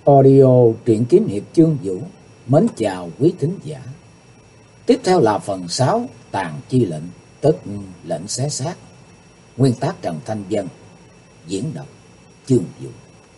Audio truyện kiếm hiệp Chương Vũ. Mến chào quý thính giả. Tiếp theo là phần 6 Tàn chi lệnh, tức lệnh xé xác. Nguyên tác Trần Thanh Vân, diễn đọc Chương Vũ.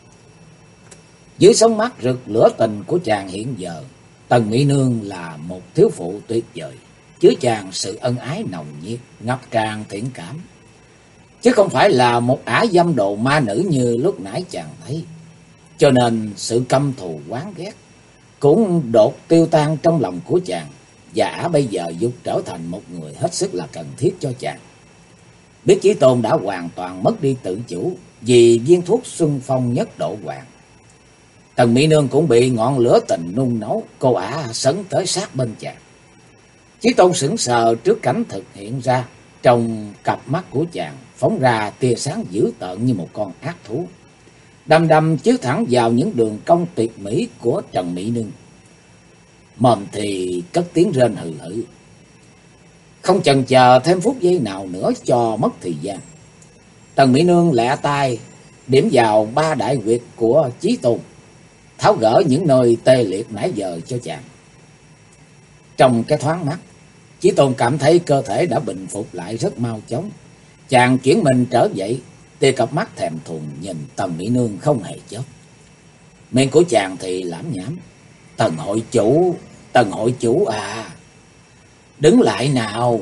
Dưới sóng mắt rực lửa tình của chàng hiện giờ, Tần Mỹ Nương là một thiếu phụ tuyệt vời, chứa chan sự ân ái nồng nhiệt, ngập tràn thiện cảm, chứ không phải là một ả dâm đồ ma nữ như lúc nãy chàng thấy. Cho nên sự căm thù oán ghét cũng đột tiêu tan trong lòng của chàng, và ả bây giờ dục trở thành một người hết sức là cần thiết cho chàng. Biết Chí Tôn đã hoàn toàn mất đi tự chủ vì viên thuốc xuân phong nhất độ hoàng, Tần Mỹ Nương cũng bị ngọn lửa tình nung nấu, cô ả sấn tới sát bên chàng. Chí Tôn sững sờ trước cảnh thực hiện ra, trong cặp mắt của chàng phóng ra tia sáng dữ tợn như một con ác thú, đăm đăm chiếu thẳng vào những đường cong tuyệt mỹ của Trần Mỹ Nương. Mồm thì cất tiếng rên hừ hừ. Không chần chờ thêm phút giây nào nữa cho mất thời gian, Tần Mỹ Nương lẹ tay điểm vào 3 đại huyệt của Chí Tôn, tháo gỡ những nơi tê liệt nãy giờ cho chàng. Trong cái thoáng mắt, Chí Tôn cảm thấy cơ thể đã bình phục lại rất mau chóng. Chàng chuyển mình trở dậy, tia cặp mắt thèm thuồng nhìn Tần Mỹ Nương không hề chớp. Miệng của chàng thì lảm nhảm. Tần hội chủ à, đứng lại nào.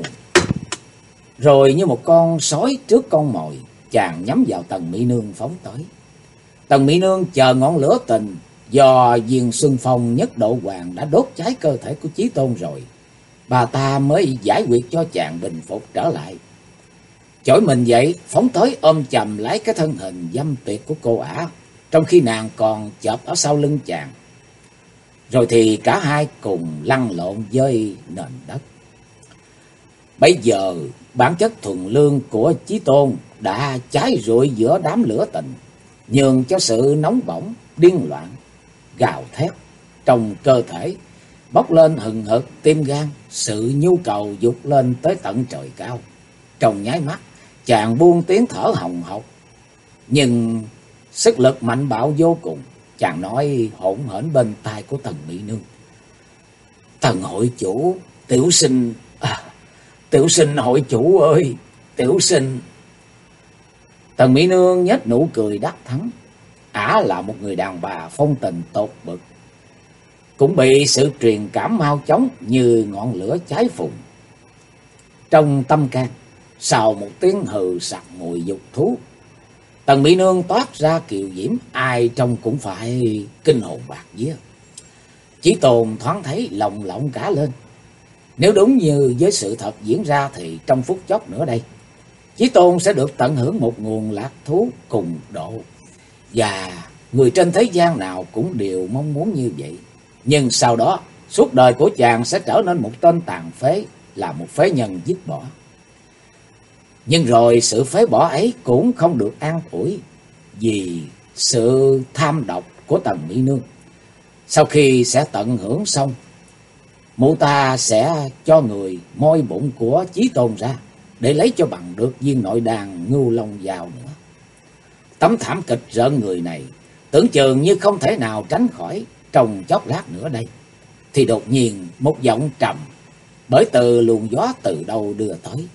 Rồi như một con sói trước con mồi, chàng nhắm vào Tần Mỹ Nương phóng tới. Tần Mỹ Nương chờ ngọn lửa tình do viên xuân phong nhất độ hoàng đã đốt cháy cơ thể của Chí Tôn rồi, bà ta mới giải quyết cho chàng bình phục trở lại. Chổi mình dậy, phóng tới ôm chầm lấy cái thân hình dâm tuyệt của cô ả, trong khi nàng còn chộp ở sau lưng chàng. Rồi thì cả hai cùng lăn lộn với nền đất. Bây giờ bản chất thuần lương của Chí Tôn đã cháy rụi giữa đám lửa tình, nhường cho sự nóng bỏng, điên loạn, gào thét trong cơ thể bốc lên hừng hực tim gan, sự nhu cầu dục lên tới tận trời cao. Trong nháy mắt, chàng buông tiếng thở hồng hộc, nhưng sức lực mạnh bạo vô cùng. Chàng nói hỗn hển bên tai của Tần Mỹ Nương: Tần hội chủ, tiểu sinh hội chủ ơi, tiểu sinh. Tần Mỹ Nương nhếch nụ cười đắc thắng. Ả là một người đàn bà phong tình tột bực, cũng bị sự truyền cảm mau chóng như ngọn lửa cháy phùng. Trong tâm can, sau một tiếng hừ sặc mùi dục thú, Tần Mỹ Nương toát ra kiều diễm, ai trông cũng phải kinh hồn bạt vía. Chí Tôn thoáng thấy lòng lộng cả lên. Nếu đúng như với sự thật diễn ra thì trong phút chốc nữa đây, Chí Tôn sẽ được tận hưởng một nguồn lạc thú cùng độ. Và người trên thế gian nào cũng đều mong muốn như vậy. Nhưng sau đó, suốt đời của chàng sẽ trở nên một tên tàn phế, là một phế nhân dứt bỏ. Nhưng rồi sự phế bỏ ấy cũng không được an ủi, vì sự tham độc của Tần Mỹ Nương. Sau khi sẽ tận hưởng xong, mụ ta sẽ cho người moi bụng của Chí Tôn ra, để lấy cho bằng được viên nội đàn ngưu long vào nữa. Tấm thảm kịch rợn người này tưởng chừng như không thể nào tránh khỏi. Trong chốc lát nữa đây, thì đột nhiên một giọng trầm bởi từ luồng gió từ đâu đưa tới: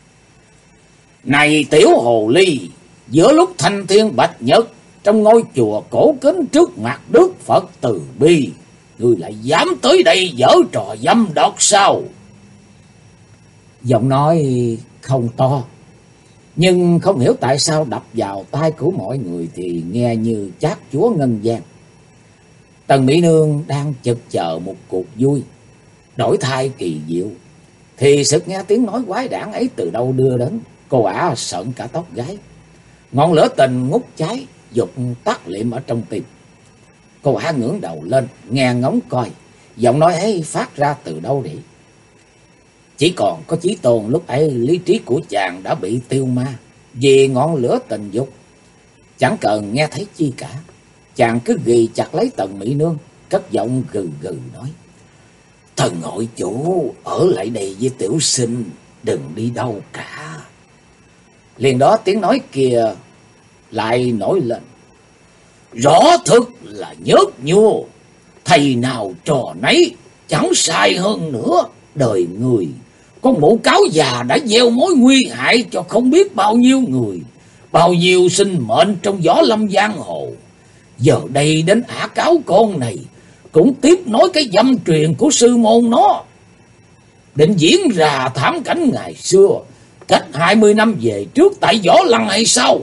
Này tiểu hồ ly, giữa lúc thanh thiên bạch nhật trong ngôi chùa cổ kính trước mặt Đức Phật từ bi, ngươi lại dám tới đây giở trò dâm đọt sao? Giọng nói không to, nhưng không hiểu tại sao đập vào tai của mọi người thì nghe như chát chúa ngân vang. Tần Mỹ Nương đang chực chờ một cuộc vui đổi thay kỳ diệu, thì sực nghe tiếng nói quái đản ấy từ đâu đưa đến. Cô ả sợn cả tóc gáy. Ngọn lửa tình ngút cháy, dục tắt liệm ở trong tim. Cô ả ngẩng đầu lên, nghe ngóng coi giọng nói ấy phát ra từ đâu vậy. Chỉ còn có Chí Tôn lúc ấy lý trí của chàng đã bị tiêu ma vì ngọn lửa tình dục, chẳng cần nghe thấy chi cả. Chàng cứ ghì chặt lấy Tần Mỹ Nương, cất giọng gừ gừ nói: Thần hội chủ ở lại đây với tiểu sinh, đừng đi đâu cả. Liền đó tiếng nói kia lại nổi lên: Rõ thực là nhớt nhua, thầy nào trò nấy, chẳng sai hơn nữa. Đời người, con mụ cáo già đã gieo mối nguy hại cho không biết bao nhiêu người, bao nhiêu sinh mệnh trong võ lâm giang hồ. Giờ đây đến ả cáo con này cũng tiếp nối cái dâm truyền của sư môn nó, định diễn ra thảm cảnh ngày xưa cách 20 năm về trước tại Võ Lăng hay sao?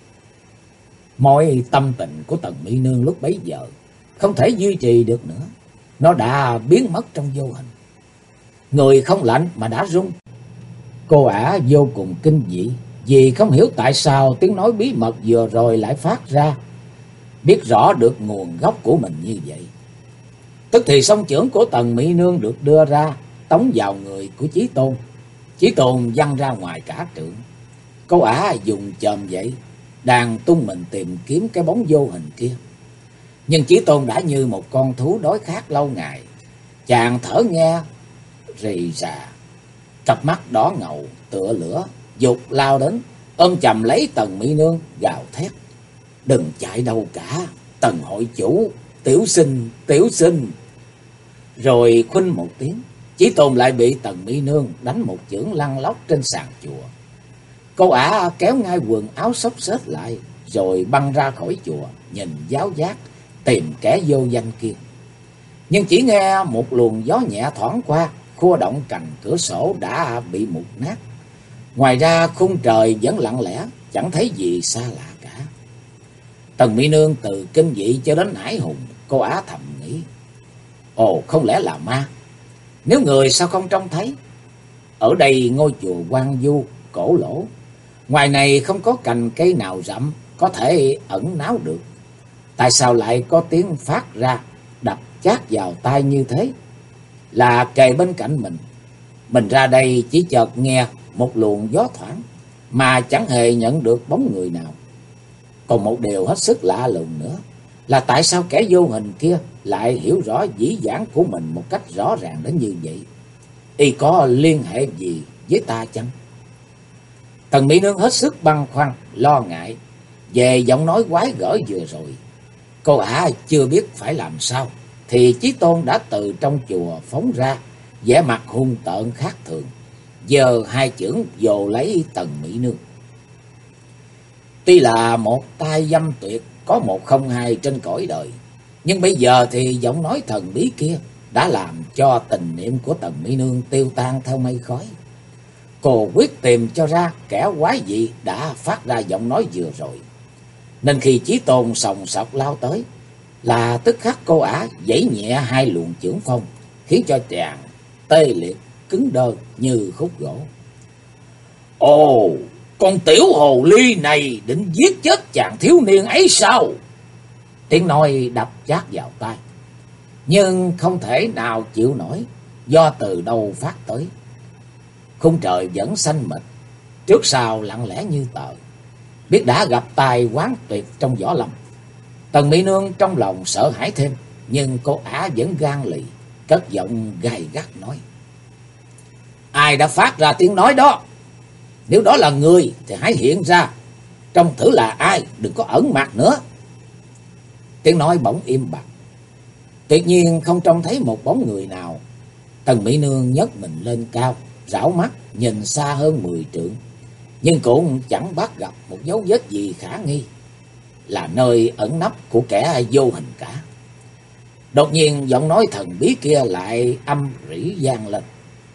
Mọi tâm tình của Tần Mỹ Nương lúc bấy giờ không thể duy trì được nữa, nó đã biến mất trong vô hình. Người không lạnh mà đã run. Cô ả vô cùng kinh dị vì không hiểu tại sao tiếng nói bí mật vừa rồi lại phát ra, biết rõ được nguồn gốc của mình như vậy. Tức thì song chưởng của Tần Mỹ Nương được đưa ra, tống vào người của Chí Tôn. Chí Tôn văng ra ngoài cả trượng. Cô ả dùng chòm vậy, đang tung mình tìm kiếm cái bóng vô hình kia. Nhưng Chí Tôn đã như một con thú đói khát lâu ngày. Chàng thở nghe rì rà, cặp mắt đỏ ngầu tựa lửa, dục lao đến, ôm chầm lấy Tần Mỹ Nương, gào thét: "Đừng chạy đâu cả, Tần hội chủ, tiểu sinh, tiểu sinh!" Rồi khuynh một tiếng, Chí Tôn lại bị Tần Mỹ Nương đánh một chưởng lăn lóc trên sàn chùa. Cô ả kéo ngay quần áo xốc xếch lại, rồi băng ra khỏi chùa, nhìn giáo giác tìm kẻ vô danh kia. Nhưng chỉ nghe một luồng gió nhẹ thoảng qua, khua động cành cửa sổ đã bị mục nát. Ngoài ra khung trời vẫn lặng lẽ, chẳng thấy gì xa lạ cả. Tần Mỹ Nương từ kinh dị cho đến hãi hùng, cô ả thầm nghĩ: ồ, không lẽ là ma? Nếu người sao không trông thấy? Ở đây ngôi chùa hoang vu cổ lỗ, ngoài này không có cành cây nào rậm có thể ẩn náu được. Tại sao lại có tiếng phát ra đập chát vào tai như thế? Là kề bên cạnh mình ra đây chỉ chợt nghe một luồng gió thoảng mà chẳng hề nhận được bóng người nào. Còn một điều hết sức lạ lùng nữa là tại sao kẻ vô hình kia lại hiểu rõ dĩ vãng của mình một cách rõ ràng đến như vậy? Y có liên hệ gì với ta chăng? Tần Mỹ Nương hết sức băn khoăn, lo ngại về giọng nói quái gở vừa rồi. Cô ả chưa biết phải làm sao, thì Chí Tôn đã từ trong chùa phóng ra, vẻ mặt hung tợn khác thường, giơ hai chưởng vồ lấy Tần Mỹ Nương. Tuy là một tay dâm tuyệt có một không hai trên cõi đời, nhưng bây giờ thì giọng nói thần bí kia đã làm cho tình niệm của Tần Mỹ Nương tiêu tan theo mây khói. Cô quyết tìm cho ra kẻ quái dị đã phát ra giọng nói vừa rồi, nên khi Chí Tôn sòng sọc lao tới là tức khắc cô ả giãy nhẹ hai luồng chưởng phong, khiến cho chàng tê liệt cứng đơ như khúc gỗ. Ồ, con tiểu hồ ly này định giết chết chàng thiếu niên ấy sao? Tiếng nói đập chát vào tai, nhưng không thể nào chịu nổi do từ đâu phát tới. Khung trời vẫn xanh mịt, trước sau lặng lẽ như tờ, biết đã gặp tai quán tuyệt trong võ lâm. Tần Mỹ Nương trong lòng sợ hãi thêm, nhưng cô ả vẫn gan lì, cất giọng gay gắt nói: ai đã phát ra tiếng nói đó? Nếu đó là người thì hãy hiện ra, trông thử là ai, đừng có ẩn mặt nữa. Tiếng nói bỗng im bặt, tuyệt nhiên không trông thấy một bóng người nào. Tần Mỹ Nương nhấc mình lên cao, rảo mắt nhìn xa hơn 10 trượng, nhưng cũng chẳng bắt gặp một dấu vết gì khả nghi, là nơi ẩn nấp của kẻ vô hình cả. Đột nhiên giọng nói thần bí kia lại âm rỉ vang lên: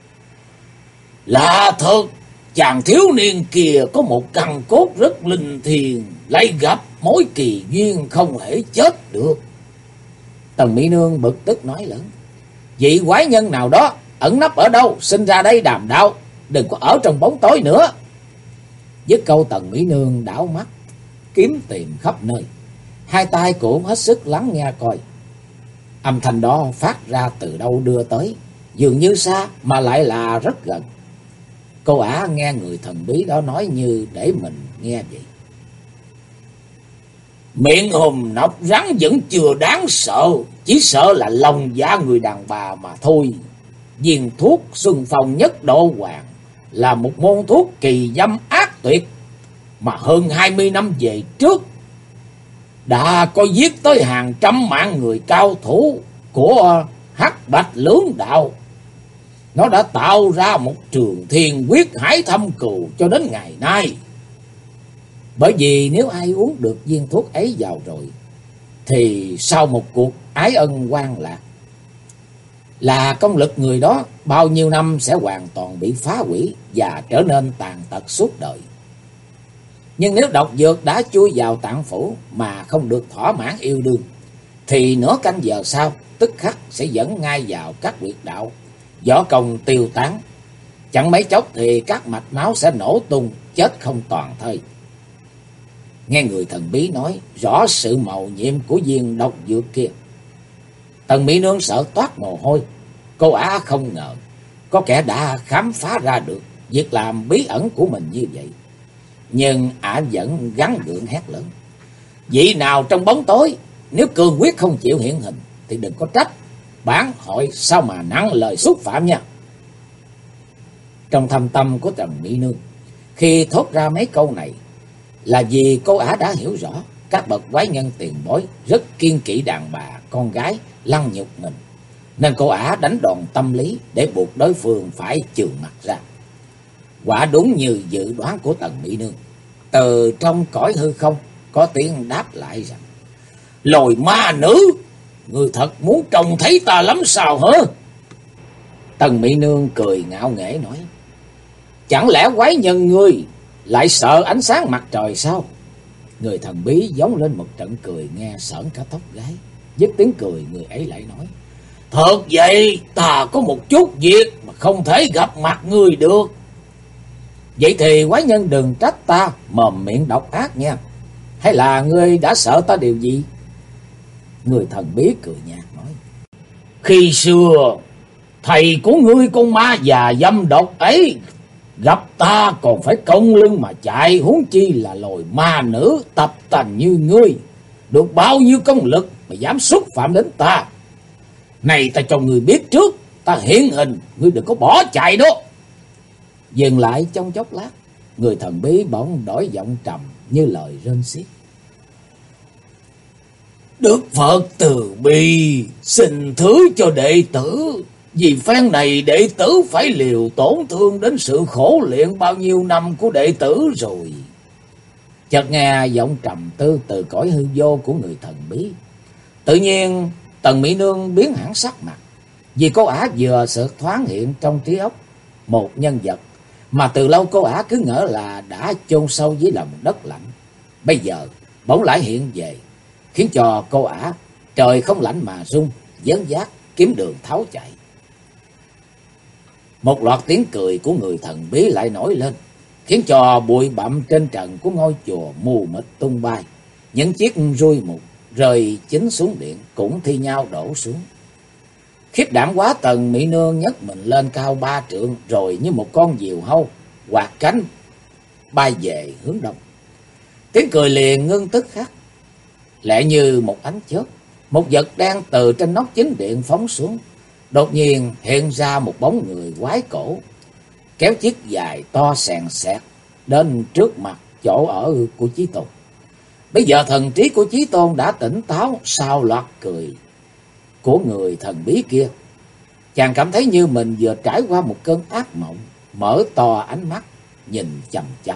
là thật, chàng thiếu niên kia có một căn cốt rất linh thiêng, lại gặp mối kỳ duyên không thể chết được. Tần Mỹ Nương bực tức nói lớn: vị quái nhân nào đó ẩn nấp ở đâu, xin ra đây đàm đạo, đừng có ở trong bóng tối nữa. Dứt câu, Tần Mỹ Nương đảo mắt kiếm tìm khắp nơi, hai tay cũng hết sức lắng nghe coi. Âm thanh đó phát ra từ đâu đưa tới, dường như xa mà lại là rất gần. Cô ả nghe người thần bí đó nói như để mình nghe vậy. Miệng hùm nọc rắn vẫn chưa đáng sợ, chỉ sợ là lòng dạ người đàn bà mà thôi. Viên thuốc Xuân Phong Nhất Độ Hoàng là một môn thuốc kỳ dâm ác tuyệt, mà hơn 20 năm về trước đã có giết tới hàng trăm mạng người cao thủ của Hắc Bạch Lưỡng Đạo. Nó đã tạo ra một trường thiên quyết hải thâm cừu cho đến ngày nay. Bởi vì nếu ai uống được viên thuốc ấy vào rồi, thì sau một cuộc ái ân oan lạc, là công lực người đó bao nhiêu năm sẽ hoàn toàn bị phá hủy và trở nên tàn tật suốt đời. Nhưng nếu độc dược đã chui vào tạng phủ mà không được thỏa mãn yêu đương, thì nửa canh giờ sau tức khắc sẽ dẫn ngay vào các huyệt đạo, võ công tiêu tán. Chẳng mấy chốc thì các mạch máu sẽ nổ tung, chết không toàn thây. Nghe người thần bí nói rõ sự mầu nhiệm của viên độc dược kia, Tần Mỹ Nương sợ toát mồ hôi. Cô ả không ngờ có kẻ đã khám phá ra được việc làm bí ẩn của mình như vậy. Nhưng ả vẫn gắng gượng hét lớn: vị nào trong bóng tối, nếu cương quyết không chịu hiện hình thì đừng có trách bản hội sao mà nặng lời xúc phạm nha. Trong thâm tâm của Tần Mỹ Nương khi thốt ra mấy câu này, là vì cô ả đã hiểu rõ các bậc quái nhân tiền bối rất kiêng kỵ đàn bà con gái lăng nhục mình, nên cô ả đánh đòn tâm lý để buộc đối phương phải chườm mặt ra. Quả đúng như dự đoán của Tần Mỹ Nương, từ trong cõi hư không có tiếng đáp lại rằng: lồi ma nữ, ngươi thật muốn trông thấy ta lắm sao hả? Tần Mỹ Nương cười ngạo nghễ nói: chẳng lẽ quái nhân ngươi lại sợ ánh sáng mặt trời sao? Người thần bí giống lên một trận cười nghe sởn cả tóc gáy. Dứt tiếng cười, người ấy lại nói: thật vậy, ta có một chút việc mà không thể gặp mặt ngươi được. Vậy thì quái nhân đừng trách ta mồm miệng độc ác nha. Hay là ngươi đã sợ ta điều gì? Người thần bí cười nhạt nói: khi xưa thầy của ngươi con ma già dâm độc ấy gặp ta còn phải cong lưng mà chạy, huống chi là loài ma nữ tập tành như ngươi, được bao nhiêu công lực mà dám xúc phạm đến ta. Này ta cho ngươi biết trước, ta hiện hình, ngươi đừng có bỏ chạy đó. Dừng lại trong chốc lát, người thần bí bỗng đổi giọng trầm như lời rên xiết: Đức Phật từ bi, xin thứ cho đệ tử. Vì phen này đệ tử phải liều tổn thương đến sự khổ luyện bao nhiêu năm của đệ tử rồi. Chợt nghe giọng trầm tư từ cõi hư vô của người thần bí. Tự nhiên Tần Mỹ Nương biến hẳn sắc mặt, vì cô ả vừa sực thoáng hiện trong trí óc một nhân vật mà từ lâu cô ả cứ ngỡ là đã chôn sâu dưới lòng đất lạnh. Bây giờ bỗng lại hiện về, khiến cho cô ả trời không lạnh mà run, dấn dác kiếm đường tháo chạy. Một loạt tiếng cười của người thần bí lại nổi lên, khiến cho bụi bặm trên trần của ngôi chùa mù mịt tung bay. Những chiếc rui mục rơi chính xuống điện cũng thi nhau đổ xuống. Khiếp đảm quá, Tần Mỹ Nương nhấc mình lên cao 3 trượng, rồi như một con diều hâu quạt cánh bay về hướng đông. Tiếng cười liền ngưng tức khắc. Lẹ như một ánh chớp, một vật đen từ trên nóc chính điện phóng xuống. Đột nhiên hiện ra một bóng người quái cổ, kéo chiếc dài to sèn sẹt đến trước mặt chỗ ở của Chí Tôn. Bây giờ thần trí của Chí Tôn đã tỉnh táo sau loạt cười của người thần bí kia. Chàng cảm thấy như mình vừa trải qua một cơn ác mộng, mở to ánh mắt nhìn chằm chằm.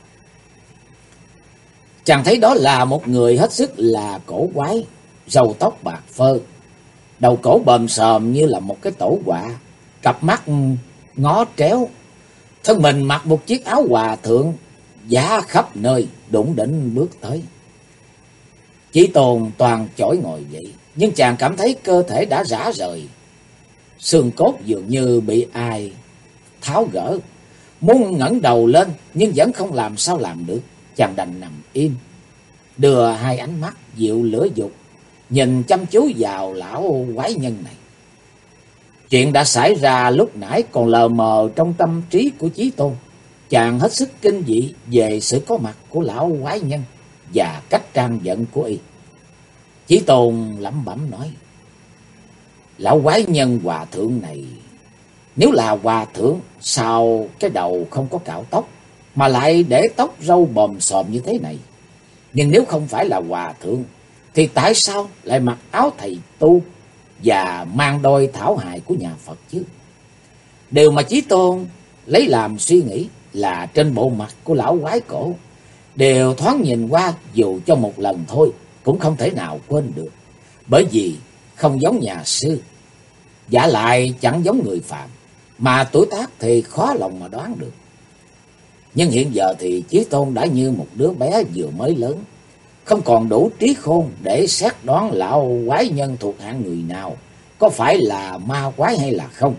Chàng thấy đó là một người hết sức là cổ quái, râu tóc bạc phơ, đầu cổ bờm sờm như là một cái tổ quạ, cặp mắt ngó tréo, thân mình mặc một chiếc áo hòa thượng giá khắp nơi, đủng đỉnh bước tới. Chí Tôn toàn chỏi ngồi dậy, nhưng chàng cảm thấy cơ thể đã rã rời, xương cốt dường như bị ai tháo gỡ. Muốn ngẩng đầu lên nhưng vẫn không làm sao làm được. Chàng đành nằm im, đưa hai ánh mắt dịu lửa dục nhìn chăm chú vào lão quái nhân này. Chuyện đã xảy ra lúc nãy còn lờ mờ trong tâm trí của Chí Tôn. Chàng hết sức kinh dị về sự có mặt của lão quái nhân và cách trang giận của y. Chí Tôn lẩm bẩm nói: lão quái nhân hòa thượng này, nếu là hòa thượng sao cái đầu không có cạo tóc, mà lại để tóc râu bòm xòm như thế này? Nhưng nếu không phải là hòa thượng thì tại sao lại mặc áo thầy tu và mang đôi thảo hài của nhà Phật chứ? Điều mà Chí Tôn lấy làm suy nghĩ là trên bộ mặt của lão quái cổ đều thoáng nhìn qua, dù cho một lần thôi cũng không thể nào quên được, bởi vì không giống nhà sư, vả lại chẳng giống người phàm, mà tuổi tác thì khó lòng mà đoán được. Nhưng hiện giờ thì Chí Tôn đã như một đứa bé vừa mới lớn, không còn đủ trí khôn để xét đoán lão quái nhân thuộc hạng người nào, có phải là ma quái hay là không.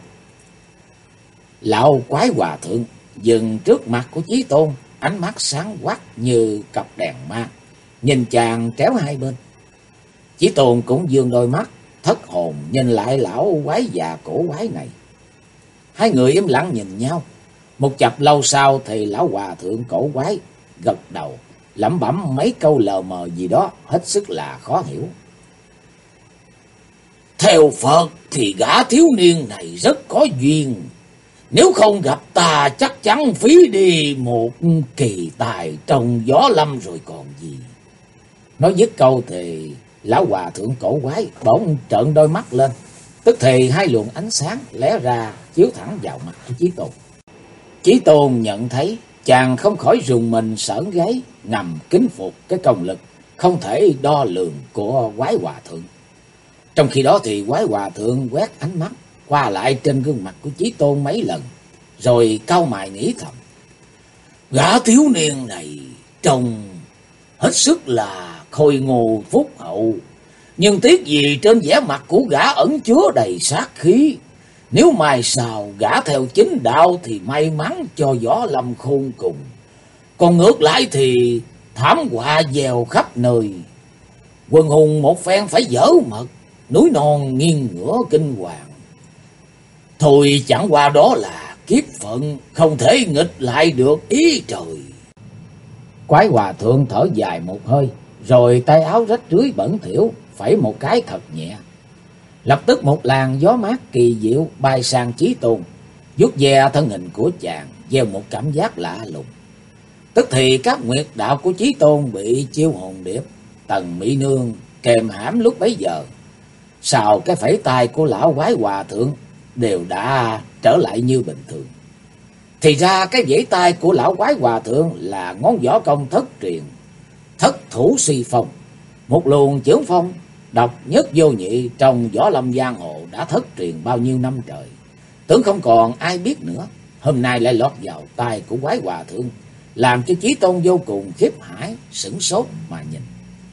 Lão quái hòa thượng dừng trước mặt của Chí Tôn, ánh mắt sáng quắc như cặp đèn ma, nhìn chàng tréo hai bên. Chí Tôn cũng dương đôi mắt thất hồn nhìn lại lão quái già cổ quái này. Hai người im lặng nhìn nhau. Một chập lâu sau thì lão hòa thượng cổ quái gật đầu, lẩm bẩm mấy câu lờ mờ gì đó hết sức là khó hiểu. Theo Phật thì gã thiếu niên này rất có duyên, nếu không gặp ta chắc chắn phí đi một kỳ tài trong gió lâm rồi còn gì. Nói dứt câu thì lão hòa thượng cổ quái bỗng trợn đôi mắt lên, tức thì hai luồng ánh sáng lóe ra chiếu thẳng vào mặt của Chí Tôn. Chí Tôn nhận thấy chàng không khỏi rùng mình sởn gáy, ngầm kính phục cái công lực không thể đo lường của quái hòa thượng. Trong khi đó thì quái hòa thượng quét ánh mắt qua lại trên gương mặt của Chí Tôn mấy lần, rồi cau mày nghĩ thầm: gã thiếu niên này trông hết sức là khôi ngô phúc hậu, nhưng tiếc gì trên vẻ mặt của gã ẩn chứa đầy sát khí. Nếu mai sau gã theo chính đạo thì may mắn cho gió lâm khôn cùng, còn ngược lại thì thảm họa gieo khắp nơi. Quần hùng một phen phải dở mật, núi non nghiêng ngửa kinh hoàng. Thôi chẳng qua đó là kiếp phận, không thể nghịch lại được ý trời. Quái hòa thượng thở dài một hơi, rồi tay áo rách rưới bẩn thỉu phẩy một cái thật nhẹ. Lập tức một làn gió mát kỳ diệu bay sang Chí Tôn, vuốt ve thân hình của chàng, gieo một cảm giác lạ lùng. Tức thì các nguyệt đạo của Chí Tôn bị chiêu hồn điệp, Tần Mỹ Nương kèm hãm lúc bấy giờ, sau cái phẩy tay của lão quái hòa thượng đều đã trở lại như bình thường. Thì ra cái vẫy tay của lão quái hòa thượng là ngón võ công thất truyền, Thất Thủ Suy Phong, một luồng chưởng phong độc nhất vô nhị trong võ lâm giang hồ đã thất truyền bao nhiêu năm trời. Tưởng không còn ai biết nữa, hôm nay lại lọt vào tay của quái hòa thượng, làm cho Chí Tôn vô cùng khiếp hãi, sửng sốt mà nhìn.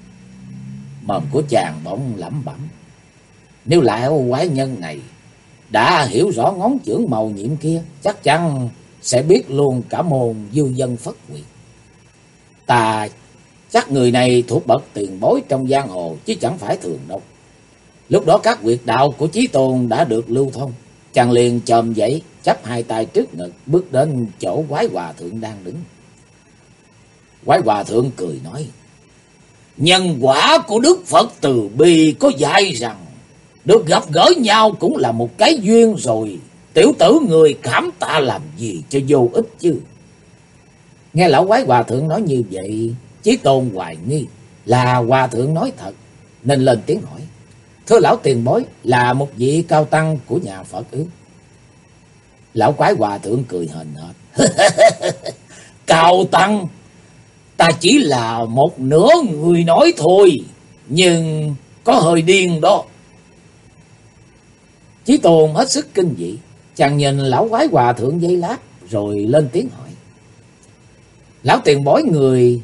Mồm của chàng bỗng lẩm bẩm: nếu lão quái nhân này đã hiểu rõ ngón chưởng màu nhiệm kia, chắc chắn sẽ biết luôn cả môn du dân Phất Nguyệt. Ta chắc người này thuộc bậc tiền bối trong giang hồ chứ chẳng phải thường đâu. Lúc đó các huyệt đạo của Chí Tôn đã được lưu thông, chàng liền chồm dậy, chắp hai tay trước ngực, bước đến chỗ quái hòa thượng đang đứng. Quái hòa thượng cười nói: nhân quả của Đức Phật từ bi có dạy rằng được gặp gỡ nhau cũng là một cái duyên rồi. Tiểu tử người cảm tạ làm gì cho vô ích chứ. Nghe lão quái hòa thượng nói như vậy, Chí Tôn hoài nghi là hòa thượng nói thật, nên lên tiếng hỏi: thưa lão tiền bối, là một vị cao tăng của nhà Phật ư? Lão quái hòa thượng cười hờn hển: cao tăng, ta chỉ là một nửa người nói thôi, nhưng có hơi điên đó. Chí Tôn hết sức kinh dị, chàng nhìn lão quái hòa thượng giây lát, rồi lên tiếng hỏi: lão tiền bối người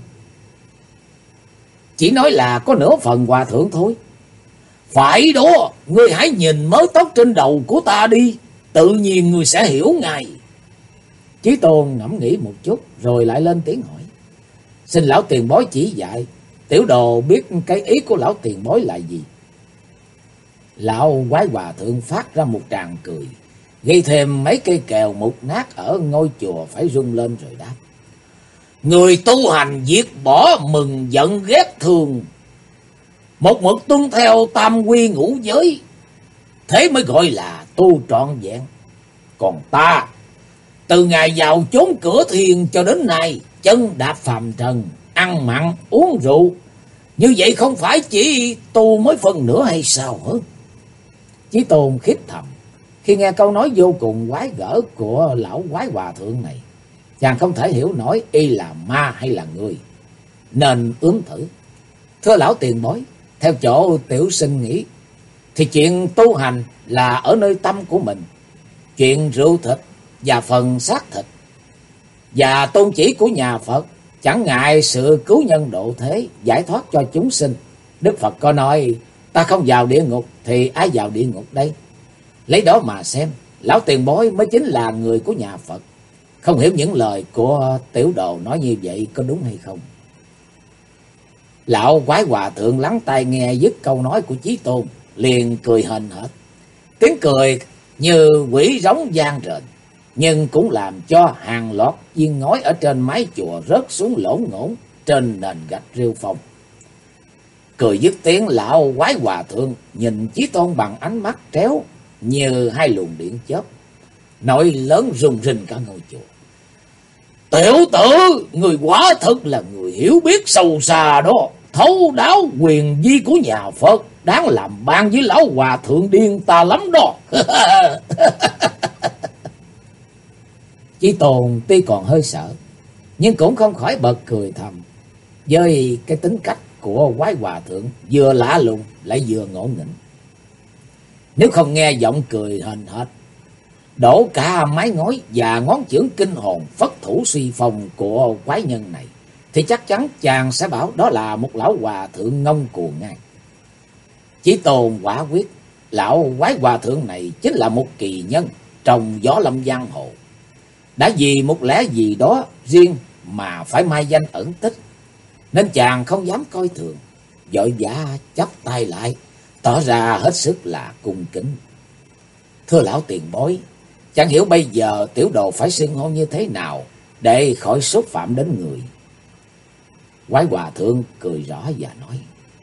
chỉ nói là có nửa phần hòa thượng thôi. Phải đó, ngươi hãy nhìn mớ tóc trên đầu của ta đi, tự nhiên ngươi sẽ hiểu ngay. Chí Tôn ngẫm nghĩ một chút, rồi lại lên tiếng hỏi: xin lão tiền bối chỉ dạy, tiểu đồ biết cái ý của lão tiền bối là gì. Lão quái hòa thượng phát ra một tràng cười, gây thêm mấy cây kèo mục nát ở ngôi chùa phải rung lên rồi đáp: người tu hành diệt bỏ mừng giận ghét thương, một mực tuân theo tam quy ngũ giới, thế mới gọi là tu trọn vẹn. Còn ta, từ ngày vào chốn cửa thiền cho đến nay, chân đạp phàm trần, ăn mặn uống rượu, Như vậy không phải chỉ tu mới phần nữa hay sao hả? Chí Tôn khiếp thầm khi nghe câu nói vô cùng quái gở của lão quái hòa thượng này. Chàng không thể hiểu nổi y là ma hay là người, nên ướm thử. Thưa lão tiền bối, theo chỗ tiểu sinh nghĩ, thì chuyện tu hành là ở nơi tâm của mình. Chuyện rượu thịt và phần xác thịt và tôn chỉ của nhà Phật chẳng ngại sự cứu nhân độ thế, giải thoát cho chúng sinh. Đức Phật có nói, ta không vào địa ngục thì ai vào địa ngục đây? Lấy đó mà xem, lão tiền bối mới chính là người của nhà Phật. Không hiểu những lời của tiểu đồ nói như vậy có đúng hay không? Lão quái hòa thượng lắng tai nghe dứt câu nói của Chí Tôn, liền cười hền hệt. Tiếng cười như quỷ rống vang rền, nhưng cũng làm cho hàng loạt viên ngói ở trên mái chùa rớt xuống lỗ ngỗng trên nền gạch rêu phong. Cười dứt tiếng, lão quái hòa thượng nhìn Chí Tôn bằng ánh mắt tréo như hai luồng điện chớp, nói lớn rung rinh cả ngôi chùa. Tiểu tử, người quả thật là người hiểu biết sâu xa đó, thấu đáo quyền vi của nhà Phật, đáng làm bạn với lão hòa thượng điên ta lắm đó. Chí Tôn tuy còn hơi sợ, nhưng cũng không khỏi bật cười thầm. Với cái tính cách của quái hòa thượng vừa lạ lùng lại vừa ngộ nghĩnh, nếu không nghe giọng cười hền hệt, đổ cả mái ngói và ngón chưởng kinh hồn phất thủ suy phong của quái nhân này, thì chắc chắn chàng sẽ bảo đó là một lão hòa thượng ngông cuồng ngay. Chí Tôn quả quyết, lão quái hòa thượng này chính là một kỳ nhân trong gió lâm giang hồ, đã vì một lẽ gì đó riêng mà phải mai danh ẩn tích, nên chàng không dám coi thường, vội vã chắp tay lại, tỏ ra hết sức là cung kính. Thưa lão tiền bối, chẳng hiểu bây giờ tiểu đồ phải xưng hô như thế nào để khỏi xúc phạm đến người. Quái hòa thượng cười rõ và nói,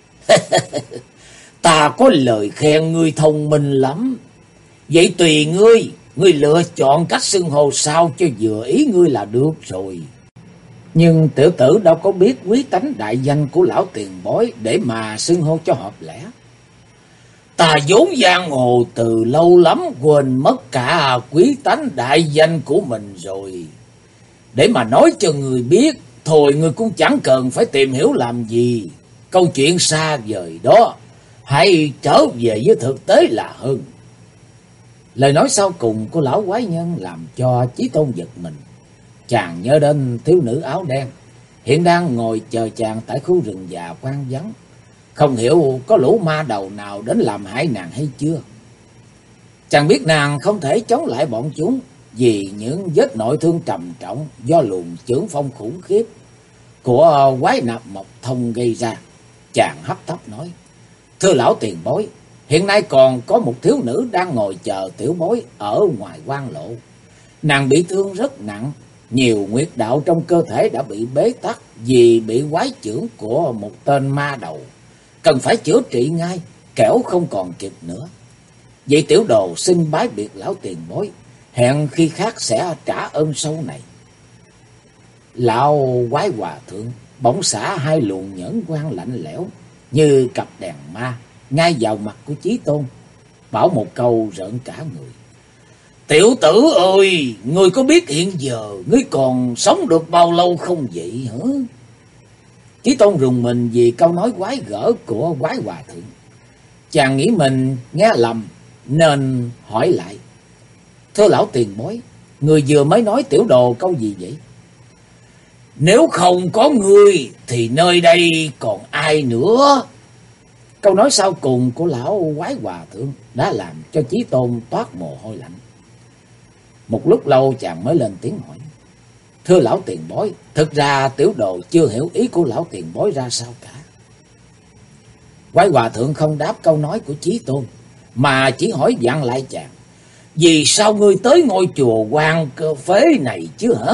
ta có lời khen ngươi thông minh lắm. Vậy tùy ngươi lựa chọn cách xưng hô sao cho vừa ý ngươi là được rồi. Nhưng tiểu tử đâu có biết quý tánh đại danh của lão tiền bối để mà xưng hô cho hợp lẽ. Ta vốn giang hồ từ lâu lắm, quên mất cả quý tánh đại danh của mình rồi. Để mà nói cho người biết, thôi người cũng chẳng cần phải tìm hiểu làm gì. Câu chuyện xa vời đó, hãy trở về với thực tế là hơn. Lời nói sau cùng của lão quái nhân làm cho Chí Tôn giật mình. Chàng nhớ đến thiếu nữ áo đen hiện đang ngồi chờ chàng tại khu rừng già quan vắng. Không hiểu có lũ ma đầu nào đến làm hại nàng hay chưa. Chàng biết nàng không thể chống lại bọn chúng vì những vết nội thương trầm trọng do luồng chưởng phong khủng khiếp của quái nạp Mộc Thông gây ra. Chàng hấp tấp nói, thưa lão tiền bối, hiện nay còn có một thiếu nữ đang ngồi chờ tiểu bối ở ngoài quan lộ. Nàng bị thương rất nặng, nhiều nguyệt đạo trong cơ thể đã bị bế tắc vì bị quái chưởng của một tên ma đầu, cần phải chữa trị ngay, kẻo không còn kịp nữa. Vậy tiểu đồ xin bái biệt lão tiền bối, hẹn khi khác sẽ trả ơn sâu này. Lão quái hòa thượng bỗng xả hai luồng nhẫn quang lạnh lẽo như cặp đèn ma ngay vào mặt của Chí Tôn, bảo một câu rợn cả người. Tiểu tử ơi, ngươi có biết hiện giờ ngươi còn sống được bao lâu không vậy hả? Chí Tôn rùng mình vì câu nói quái gở của quái hòa thượng. Chàng nghĩ mình nghe lầm nên hỏi lại, thưa lão tiền bối, người vừa mới nói tiểu đồ câu gì vậy? Nếu không có ngươi thì nơi đây còn ai nữa? Câu nói sau cùng của lão quái hòa thượng đã làm cho Chí Tôn toát mồ hôi lạnh. Một lúc lâu chàng mới lên tiếng hỏi, thưa lão tiền bối, thực ra tiểu đồ chưa hiểu ý của lão tiền bối ra sao cả. Quái hòa thượng không đáp câu nói của Chí Tôn, mà chỉ hỏi dặn lại chàng, vì sao ngươi tới ngôi chùa quan cơ phế này chứ hả?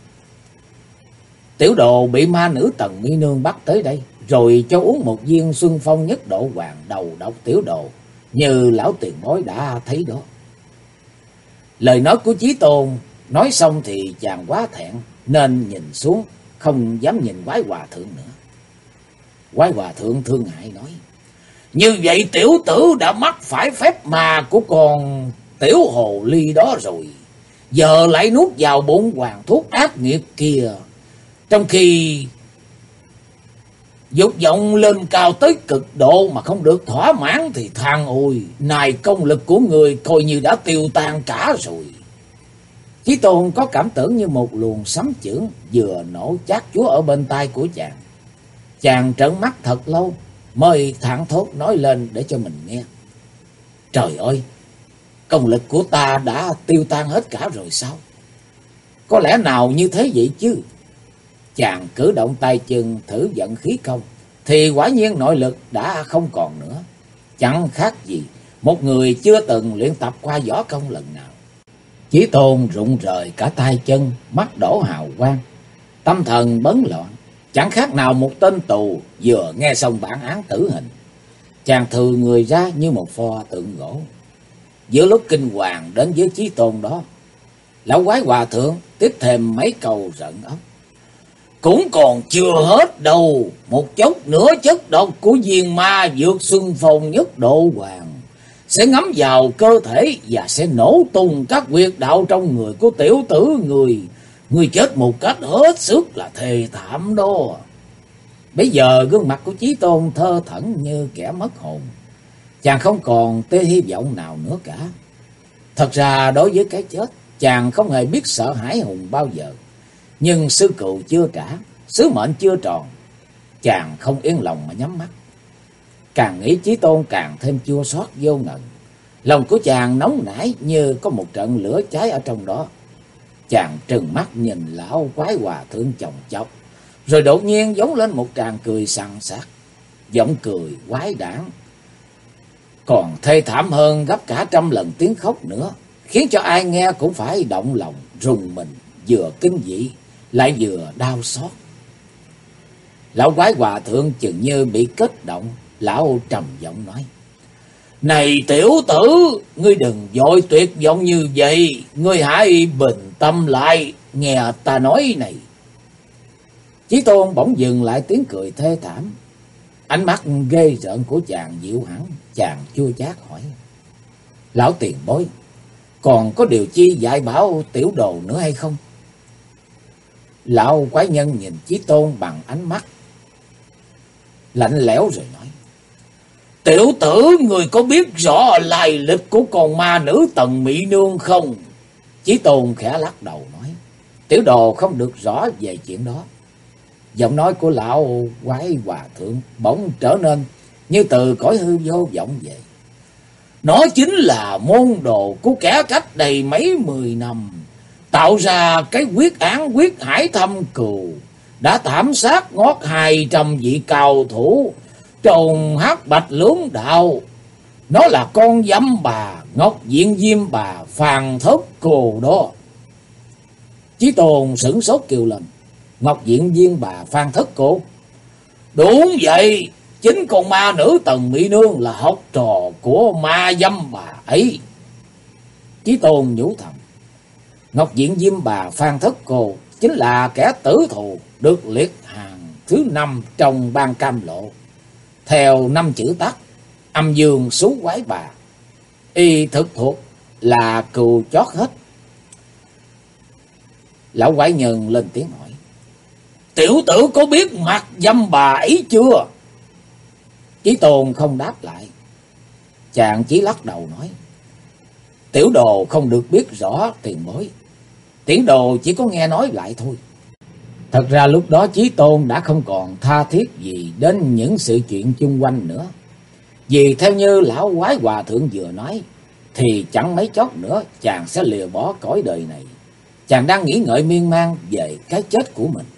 Tiểu đồ bị ma nữ Tần Mỹ Nương bắt tới đây, rồi cho uống một viên Xuân Phong Nhất Độ Hoàng đầu độc tiểu đồ, như lão tiền bối đã thấy đó. Lời nói của Chí Tôn nói xong thì chàng quá thẹn nên nhìn xuống, không dám nhìn quái hòa thượng nữa. Quái hòa thượng thương hại nói: Như vậy tiểu tử đã mắc phải phép ma của con tiểu hồ ly đó rồi. Giờ lại nuốt vào bụng hoàng thuốc ác nghiệt kia. Trong khi dục vọng lên cao tới cực độ mà không được thỏa mãn thì than ôi, này công lực của người coi như đã tiêu tan cả rồi. Chí Tôn có cảm tưởng như một luồng sấm chưởng vừa nổ chát chúa ở bên tai của chàng. Chàng trợn mắt thật lâu mới thẳng thốt nói lên để cho mình nghe: Trời ơi, công lực của ta đã tiêu tan hết cả rồi sao? Có lẽ nào như thế vậy chứ? Chàng cử động tay chân thử vận khí công thì quả nhiên nội lực đã không còn nữa. Chẳng khác gì một người chưa từng luyện tập qua võ công lần nào. Chí Tôn rụng rời cả tay chân, mắt đổ hào quang, tâm thần bấn loạn, chẳng khác nào một tên tù vừa nghe xong bản án tử hình. Chàng thừ người ra như một pho tượng gỗ. Giữa lúc kinh hoàng đến với Chí Tôn đó, lão quái hòa thượng tiếp thêm mấy câu rợn óc: Cũng còn chưa hết đâu, một chốc nữa chất độc của viên ma dược xuân phong nhất độ hoàng sẽ ngấm vào cơ thể và sẽ nổ tung các huyệt đạo trong người của tiểu tử người. Người chết một cách hết sức là thê thảm đó. Bây giờ gương mặt của Chí Tôn thơ thẩn như kẻ mất hồn. Chàng không còn tia hy vọng nào nữa cả. Thật ra đối với cái chết, chàng không hề biết sợ hãi hùng bao giờ. Nhưng sư cựu chưa trả, sứ mệnh chưa tròn, chàng không yên lòng mà nhắm mắt. Càng nghĩ Chí Tôn càng thêm chua xót vô ngần. Lòng của chàng nóng nảy như có một trận lửa cháy ở trong đó. Chàng trừng mắt nhìn lão quái hòa thượng chồng chọc, rồi đột nhiên giống lên một tràng cười sằng sặc. Giọng cười quái đản còn thê thảm hơn gấp cả trăm lần tiếng khóc nữa, khiến cho ai nghe cũng phải động lòng rùng mình, vừa kinh dị lại vừa đau xót. Lão quái hòa thượng chừng như bị kích động, lão trầm giọng nói: Này tiểu tử, ngươi đừng vội tuyệt vọng như vậy, ngươi hãy bình tâm lại, nghe ta nói này. Chí Tôn bỗng dừng lại tiếng cười thê thảm. Ánh mắt ghê rợn của chàng dịu hẳn, chàng chua chát hỏi: Lão tiền bối, còn có điều chi dạy bảo tiểu đồ nữa hay không? Lão quái nhân nhìn Chí Tôn bằng ánh mắt lạnh lẽo rồi nói: Tiểu tử, người có biết rõ lai lịch của con ma nữ Tần Mỹ Nương không? Chí Tôn khẽ lắc đầu nói: Tiểu đồ không được rõ về chuyện đó. Giọng nói của lão quái hòa thượng bỗng trở nên như từ cõi hư vô vọng về. Nó chính là môn đồ của kẻ cách đây mấy 10 năm tạo ra cái quyết án quyết hải thâm cừu, đã thảm sát ngót 200 vị cao thủ trong Hắc Bạch Lưỡng Đạo. Nó là con dâm bà Ngọc Diện Diêm bà Phàn Thất Cô đó. Chí Tôn sửng sốt kêu lên: Ngọc Diện Diêm bà Phan Thất Cô? Đúng vậy, chính con ma nữ Tần Mỹ Nương là học trò của ma dâm bà ấy. Chí Tôn nhủ thầm: Ngọc Diện Diêm bà Phan Thất Cô chính là kẻ tử thù được liệt hàng thứ 5 trong Ban Cam Lộ. Theo 5 chữ tắt, âm dương xú quái bà, y thực thuộc là cừu chót hết. Lão quái nhân lên tiếng hỏi: Tiểu tử có biết mặt dâm bà ấy chưa? Chí Tôn không đáp lại. Chàng chỉ lắc đầu nói: Tiểu đồ không được biết rõ tiền bối. Tiểu đồ chỉ có nghe nói lại thôi. Thật ra lúc đó Chí Tôn đã không còn tha thiết gì đến những sự chuyện chung quanh nữa. Vì theo như lão quái hòa thượng vừa nói, thì chẳng mấy chốc nữa chàng sẽ lìa bỏ cõi đời này. Chàng đang nghĩ ngợi miên man về cái chết của mình.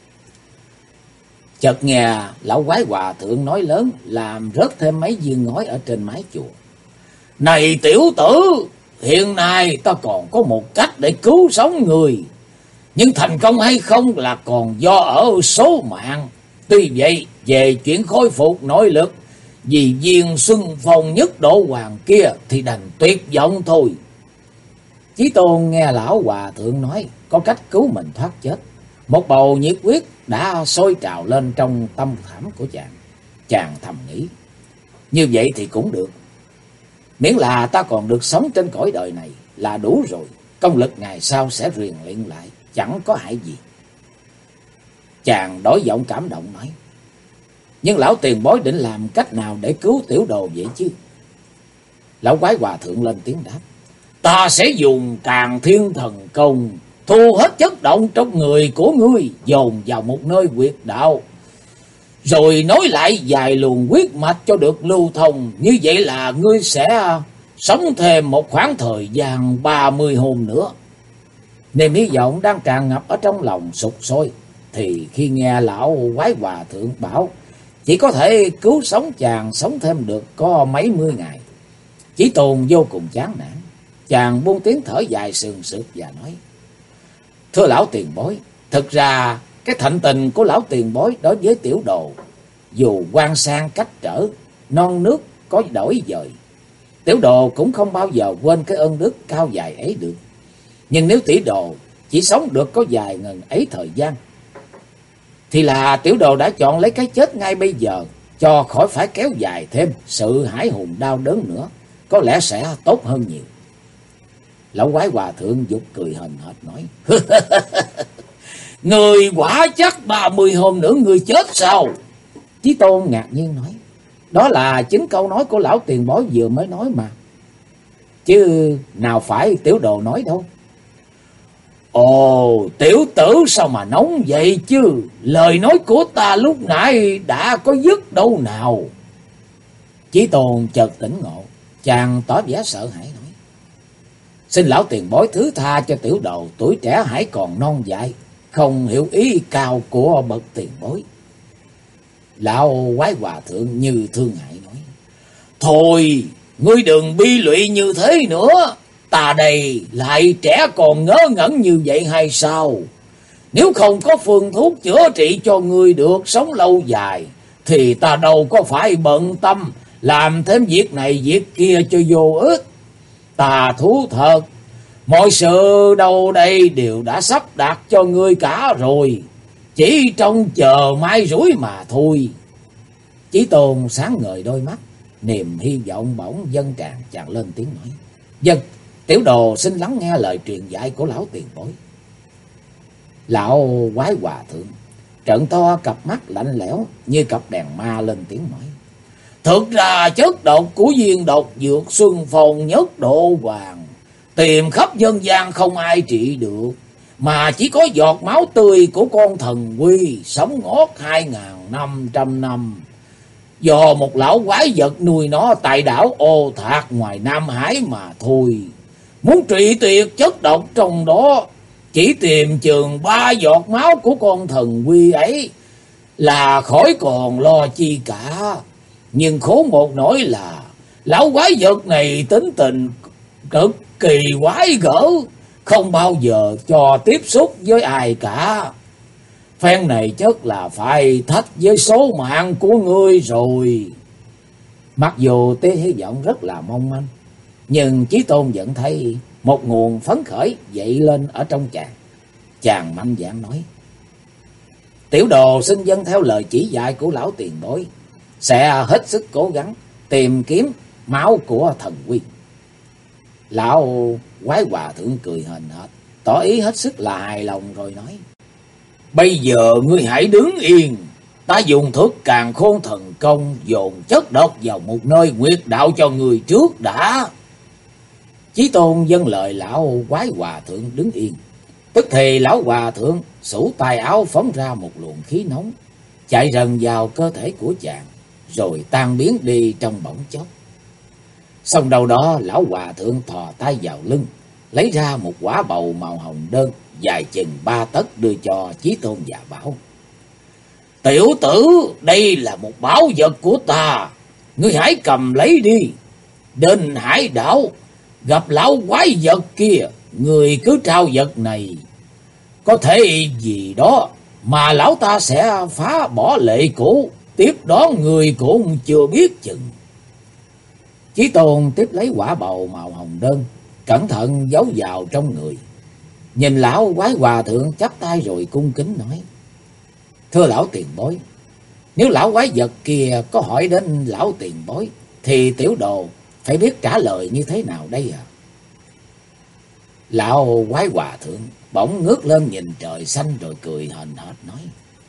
Chợt nghe lão quái hòa thượng nói lớn, làm rớt thêm mấy viên ngói ở trên mái chùa: Này tiểu tử, hiện nay ta còn có một cách để cứu sống người, nhưng thành công hay không là còn do ở số mạng. Tuy vậy, về chuyện khôi phục nội lực vì viên xuân phong nhất độ hoàng kia thì đành tuyệt vọng thôi. Chí Tôn nghe lão hòa thượng nói có cách cứu mình thoát chết, một bầu nhiệt huyết đã sôi trào lên trong tâm khảm của chàng. Chàng thầm nghĩ, như vậy thì cũng được. Miễn là ta còn được sống trên cõi đời này là đủ rồi. Công lực ngày sau sẽ rèn luyện lại, chẳng có hại gì. Chàng đổi giọng cảm động nói, nhưng lão tiền bối định làm cách nào để cứu tiểu đồ vậy chứ? Lão quái hòa thượng lên tiếng đáp, ta sẽ dùng Càn Thiên Thần Công, thu hết chất động trong người của ngươi, dồn vào một nơi huyệt đạo, rồi nối lại vài luồng huyết mạch cho được lưu thông. Như vậy là ngươi sẽ sống thêm một khoảng thời gian 30 hôm nữa. Niềm hy vọng đang tràn ngập ở trong lòng sục sôi, thì khi nghe lão quái hòa thượng bảo chỉ có thể cứu sống chàng sống thêm được có mấy mươi ngày, Chí Tôn vô cùng chán nản. Chàng buông tiếng thở dài sườn sượt và nói, thưa lão tiền bối, thực ra cái thạnh tình của lão tiền bối đối với tiểu đồ, dù quan sang cách trở, non nước có đổi dời, tiểu đồ cũng không bao giờ quên cái ơn đức cao dài ấy được. Nhưng nếu tiểu đồ chỉ sống được có vài ngần ấy thời gian, thì là tiểu đồ đã chọn lấy cái chết ngay bây giờ, cho khỏi phải kéo dài thêm sự hãi hùng đau đớn nữa, có lẽ sẽ tốt hơn nhiều. Lão quái hòa thượng giục cười hờn hệt nói, người quả chắc 30 hôm nữa người chết sao? Chí Tôn ngạc nhiên nói, đó là chính câu nói của lão tiền bối vừa mới nói mà, chứ nào phải tiểu đồ nói đâu. Ồ, tiểu tử sao mà nóng vậy chứ? Lời nói của ta lúc nãy đã có dứt đâu nào? Chí Tôn chợt tỉnh ngộ, chàng tỏ vẻ sợ hãi nói, xin lão tiền bối thứ tha cho tiểu đồ, tuổi trẻ hãy còn non dại, không hiểu ý cao của bậc tiền bối. Lão quái hòa thượng như thương hại nói, thôi, ngươi đừng bi lụy như thế nữa. Ta đây lại trẻ còn ngớ ngẩn như vậy hay sao? Nếu không có phương thuốc chữa trị cho ngươi được sống lâu dài, thì ta đâu có phải bận tâm làm thêm việc này việc kia cho vô ích. Ta thú thật, mọi sự đâu đây đều đã sắp đặt cho ngươi cả rồi, chỉ trông chờ mai rủi mà thôi. Chí Tôn sáng ngời đôi mắt, niềm hy vọng bỗng dâng tràn, chàng lên tiếng nói, dân tiểu đồ xin lắng nghe lời truyền dạy của lão tiền bối. Lão quái hòa thượng trợn to cặp mắt lạnh lẽo như cặp đèn ma lên tiếng nói, thực ra chất độc của viên độc dược Xuân Phong Nhất Độ Hoàng tìm khắp dân gian không ai trị được, mà chỉ có giọt máu tươi của con thần quy sống ngót 2500 năm, do một lão quái vật nuôi nó tại đảo Ô Thạc ngoài Nam Hải mà thôi. Muốn trị tuyệt chất độc trong đó, chỉ tìm chừng 3 giọt máu của con thần quy ấy là khỏi còn lo chi cả. Nhưng khốn một nỗi là lão quái vật này tính tình cực kỳ quái gở, không bao giờ cho tiếp xúc với ai cả. Phen này chắc là phải thách với số mạng của ngươi rồi. Mặc dù tia hy vọng rất là mong manh, nhưng Chí Tôn vẫn thấy một nguồn phấn khởi dậy lên ở trong chàng. Chàng mạnh dạn nói, tiểu đồ xin vâng theo lời chỉ dạy của lão tiền bối, sẽ hết sức cố gắng tìm kiếm máu của thần quy. Lão quái hòa thượng cười hờn hệt, tỏ ý hết sức là hài lòng rồi nói, bây giờ ngươi hãy đứng yên, ta dùng thuốc Càn Khôn Thần Công dồn chất độc vào một nơi huyệt đạo cho người trước đã. Chí Tôn vâng lời lão quái hòa thượng đứng yên. Tức thì lão hòa thượng xủ tay áo phóng ra một luồng khí nóng, chạy rần vào cơ thể của chàng, rồi tan biến đi trong bỗng chốc. Xong đầu đó lão hòa thượng thò tay vào lưng, lấy ra một quả bầu màu hồng đơn dài chừng 3 tấc đưa cho Chí Tôn và bảo, tiểu tử, đây là một báu vật của ta, ngươi hãy cầm lấy đi. Đến hải đảo gặp lão quái vật kia, người cứ trao vật này, có thể gì đó mà lão ta sẽ phá bỏ lệ cũ, tiếp đón người cũng chưa biết chừng. Chí Tôn tiếp lấy quả bầu màu hồng đơn, cẩn thận giấu vào trong người. Nhìn lão quái hòa thượng chắp tay rồi cung kính nói, thưa lão tiền bối, Nếu lão quái vật kia có hỏi đến lão tiền bối, thì tiểu đồ phải biết trả lời như thế nào đây à? Lão quái hòa thượng bỗng ngước lên nhìn trời xanh rồi cười hờn hển nói: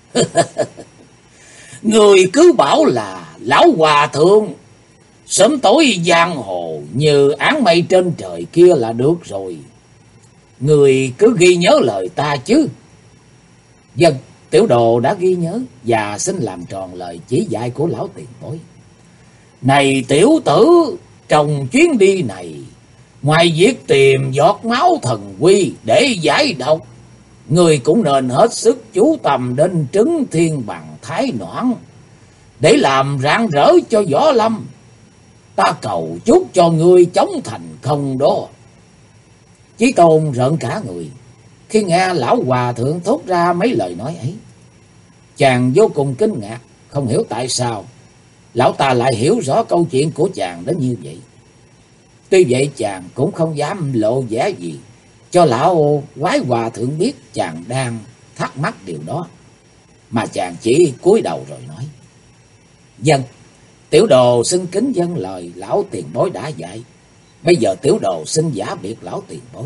Người cứ bảo là lão hòa thượng sớm tối giang hồ như áng mây trên trời kia là được rồi. Người cứ ghi nhớ lời ta chứ. Vâng, tiểu đồ đã ghi nhớ và xin làm tròn lời chỉ dạy của lão tiền bối. Này tiểu tử, trong chuyến đi này, ngoài việc tìm giọt máu thần quy để giải độc, người cũng nên hết sức chú tâm đến trứng thiên bằng thái noãn để làm rạng rỡ cho võ lâm. Ta cầu chúc cho ngươi chống thành không đó. Chí Tôn rợn cả người khi nghe lão hòa thượng thốt ra mấy lời nói ấy. Chàng vô cùng kinh ngạc, không hiểu tại sao lão ta lại hiểu rõ câu chuyện của chàng đến như vậy. Tuy vậy chàng cũng không dám lộ vẻ gì cho lão quái hòa thượng biết chàng đang thắc mắc điều đó, mà chàng chỉ cúi đầu rồi nói: Vâng, tiểu đồ xin kính vâng lời lão tiền bối đã dạy. Bây giờ tiểu đồ xin giả biệt lão tiền bối.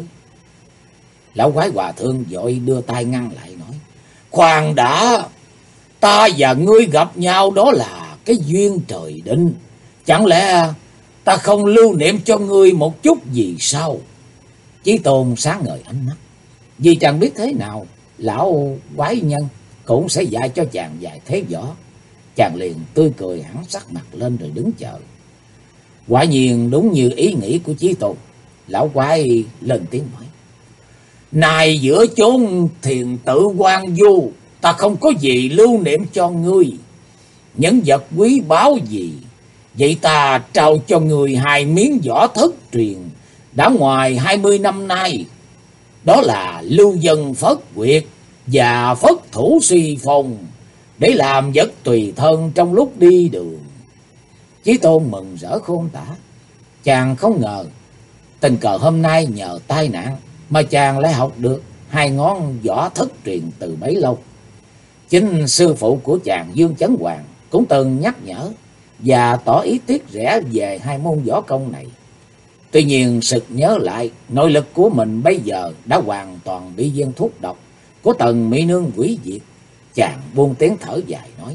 Lão quái hòa thượng vội đưa tay ngăn lại nói: Khoan đã, ta và ngươi gặp nhau đó là cái duyên trời định. Chẳng lẽ ta không lưu niệm cho ngươi một chút gì sao? Chí Tôn sáng ngời ánh mắt, vì chàng biết thế nào lão quái nhân cũng sẽ dạy cho chàng vài thế võ. Chàng liền tươi cười hẳn sắc mặt lên rồi đứng chờ. Quả nhiên đúng như ý nghĩ của Chí Tôn. Lão quái lên tiếng nói: Này giữa chốn thiền tự quan du, ta không có gì lưu niệm cho ngươi. Những vật quý báu gì, vậy ta trao cho người 2 miếng võ thất truyền đã ngoài 20 năm nay. Đó là lưu dân phất quyệt và phất thủ suy phong, để làm vật tùy thân trong lúc đi đường. Chí Tôn mừng rỡ khôn tả. Chàng không ngờ tình cờ hôm nay nhờ tai nạn mà chàng lại học được 2 ngón võ thất truyền từ bấy lâu. Chính sư phụ của chàng Dương Chấn Hoàng cũng từng nhắc nhở và tỏ ý tiếc rẻ về 2 môn võ công này. Tuy nhiên sực nhớ lại nội lực của mình bây giờ đã hoàn toàn bị viên thuốc độc của Tần Mỹ Nương hủy diệt, chàng buông tiếng thở dài nói: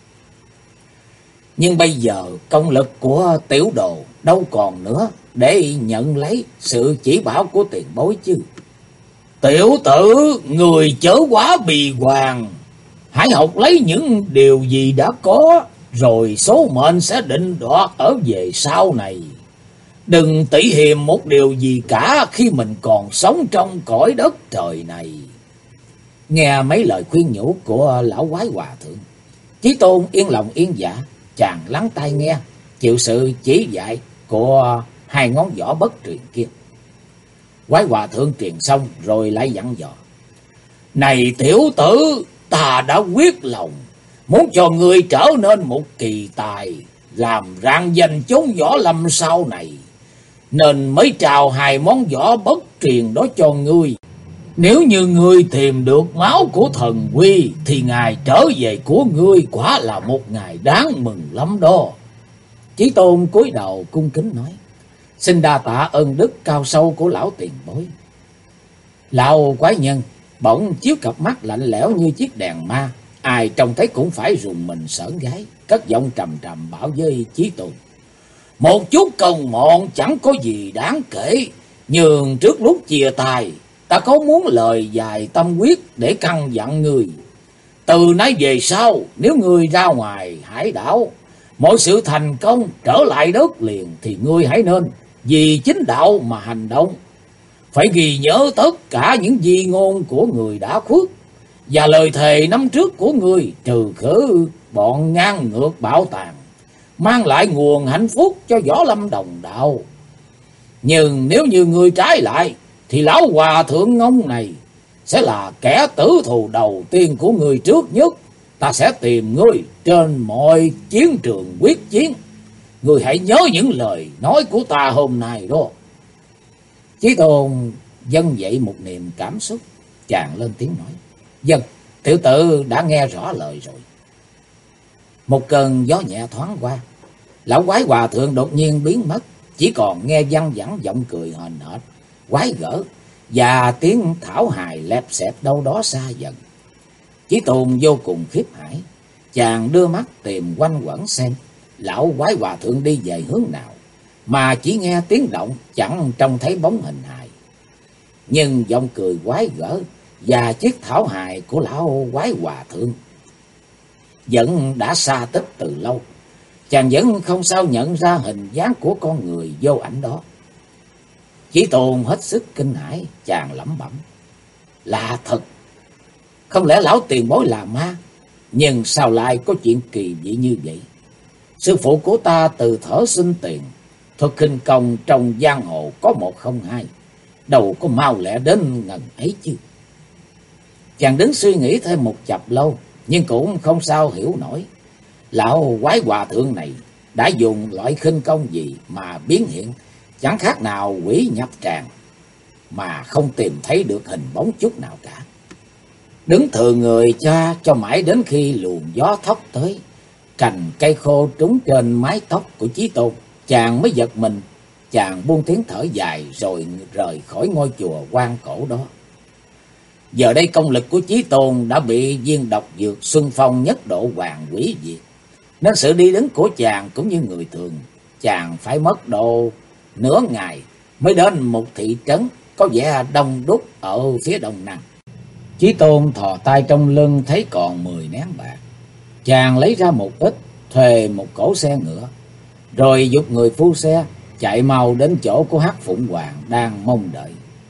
Nhưng bây giờ công lực của tiểu đồ đâu còn nữa để nhận lấy sự chỉ bảo của tiền bối chứ. Tiểu tử, người chớ quá bì hoàng. Hãy học lấy những điều gì đã có, rồi số mệnh sẽ định đoạt ở về sau này. Đừng tỉ hiềm một điều gì cả khi mình còn sống trong cõi đất trời này. Nghe mấy lời khuyên nhủ của lão quái hòa thượng, Chí Tôn yên lòng yên dạ, chàng lắng tai nghe, chịu sự chỉ dạy của 2 ngón võ bất truyền kia. Quái hòa thượng truyền xong rồi lại dặn dò: Này tiểu tử, ta đã quyết lòng muốn cho ngươi trở nên một kỳ tài, làm rạng danh chốn võ lâm sau này, nên mới trao 2 món võ bất truyền đó cho ngươi. Nếu như ngươi tìm được máu của thần quy, thì ngày trở về của ngươi quả là một ngày đáng mừng lắm đó. Chí Tôn cúi đầu cung kính nói: Xin đa tạ ơn đức cao sâu của lão tiền bối. Lão quái nhân bỗng chiếu cặp mắt lạnh lẽo như chiếc đèn ma, ai trông thấy cũng phải rùng mình sởn gáy, cất giọng trầm trầm bảo với Chí Tôn: Một chút công mọn chẳng có gì đáng kể, nhưng trước lúc chia tay, ta có muốn lời dài tâm quyết để căn dặn người. Từ nay về sau, nếu ngươi ra ngoài hải đảo, mọi sự thành công trở lại đất liền, thì ngươi hãy nên vì chính đạo mà hành động. Phải ghi nhớ tất cả những di ngôn của người đã khuất và lời thề năm trước của ngươi, trừ khử bọn ngang ngược bạo tàn, mang lại nguồn hạnh phúc cho võ lâm đồng đạo. Nhưng nếu như ngươi trái lại, thì lão hòa thượng ngông này sẽ là kẻ tử thù đầu tiên của ngươi trước nhất. Ta sẽ tìm ngươi trên mọi chiến trường quyết chiến. Ngươi hãy nhớ những lời nói của ta hôm nay đó. Chí Tôn dâng dậy một niềm cảm xúc, chàng lên tiếng nói: Vâng, tiểu tử đã nghe rõ lời rồi. Một cơn gió nhẹ thoáng qua, lão quái hòa thượng đột nhiên biến mất, chỉ còn nghe văng vẳng giọng cười hờn hển, quái gở và tiếng thảo hài lẹp xẹp đâu đó xa dần. Chí Tôn vô cùng khiếp hãi, chàng đưa mắt tìm quanh quẩn xem lão quái hòa thượng đi về hướng nào, mà chỉ nghe tiếng động, chẳng trông thấy bóng hình hài. Nhưng giọng cười quái gở và chiếc thảo hài của lão quái hòa thượng vẫn đã xa tích từ lâu. Chàng vẫn không sao nhận ra hình dáng của con người vô ảnh đó. Chí Tôn hết sức kinh hãi, chàng lẩm bẩm: lạ thật, không lẽ lão tiền bối là ma? Nhưng sao lại có chuyện kỳ dị như vậy? Sư phụ của ta từ thở sinh tiền, thuật khinh công trong giang hồ có 102, đâu có mau lẹ đến ngần ấy chứ. Chàng đứng suy nghĩ thêm một chập lâu, nhưng cũng không sao hiểu nổi lão quái hòa thượng này đã dùng loại khinh công gì mà biến hiện chẳng khác nào quỷ nhập tràng, mà không tìm thấy được hình bóng chút nào cả. Đứng thừa người cho mãi đến khi luồng gió thốc tới, cành cây khô trúng trên mái tóc của Chí Tôn, chàng mới giật mình. Chàng buông tiếng thở dài rồi rời khỏi ngôi chùa quan cổ đó. Giờ đây công lực của Chí Tôn đã bị viên độc dược Xuân Phong nhất độ hoàng quỷ diệt, nên sự đi đứng của chàng cũng như người thường. Chàng phải mất độ nửa ngày mới đến một thị trấn có vẻ đông đúc ở phía đông nam. Chí Tôn thò tay trong lưng thấy còn 10 nén bạc. Chàng lấy ra một ít, thuê một cỗ xe ngựa, rồi giục người phu xe chạy mau đến chỗ của Hắc Phụng Hoàng đang mong đợi.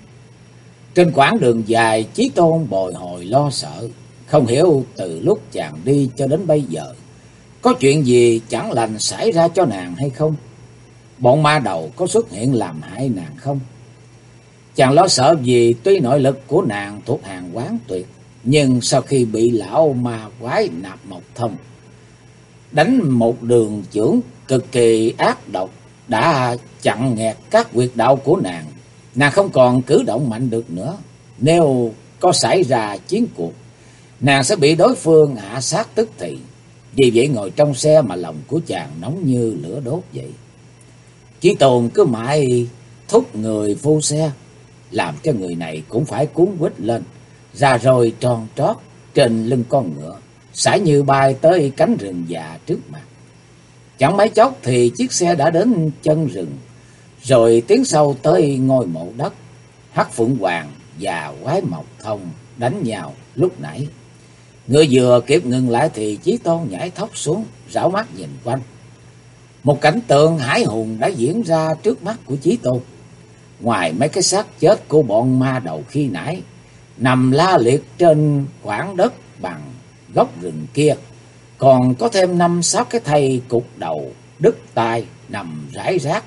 Trên quãng đường dài, Chí Tôn bồi hồi lo sợ, không hiểu từ lúc chàng đi cho đến bây giờ có chuyện gì chẳng lành xảy ra cho nàng hay không? Bọn ma đầu có xuất hiện làm hại nàng không? Chàng lo sợ vì tuy nội lực của nàng thuộc hàng quán tuyệt, nhưng sau khi bị lão ma quái Nạp Mộc Thông đánh một đường chưởng cực kỳ ác độc, đã chặn nghẹt các huyệt đạo của nàng, nàng không còn cử động mạnh được nữa. Nếu có xảy ra chiến cuộc, nàng sẽ bị đối phương hạ sát tức thì. Vì vậy ngồi trong xe mà lòng của chàng nóng như lửa đốt vậy. Chí Tôn cứ mãi thúc người phu xe, làm cho người này cũng phải cuốn quýt lên, ra rồi tròn trót trên lưng con ngựa, sải như bay tới cánh rừng già trước mặt. Chẳng mấy chốc thì chiếc xe đã đến chân rừng, rồi tiến sâu tới ngôi mộ đất. Hắc Phụng Hoàng và quái Mộc Thông đánh nhau lúc nãy. Ngựa vừa kịp ngừng lại thì Chí Tôn nhảy thóc xuống, rảo mắt nhìn quanh. Một cảnh tượng hãi hùng đã diễn ra trước mắt của Chí Tôn. Ngoài mấy cái xác chết của bọn ma đầu khi nãy nằm la liệt trên khoảng đất bằng gốc rừng kia, còn có thêm 5-6 cái thây cục đầu đứt tai nằm rải rác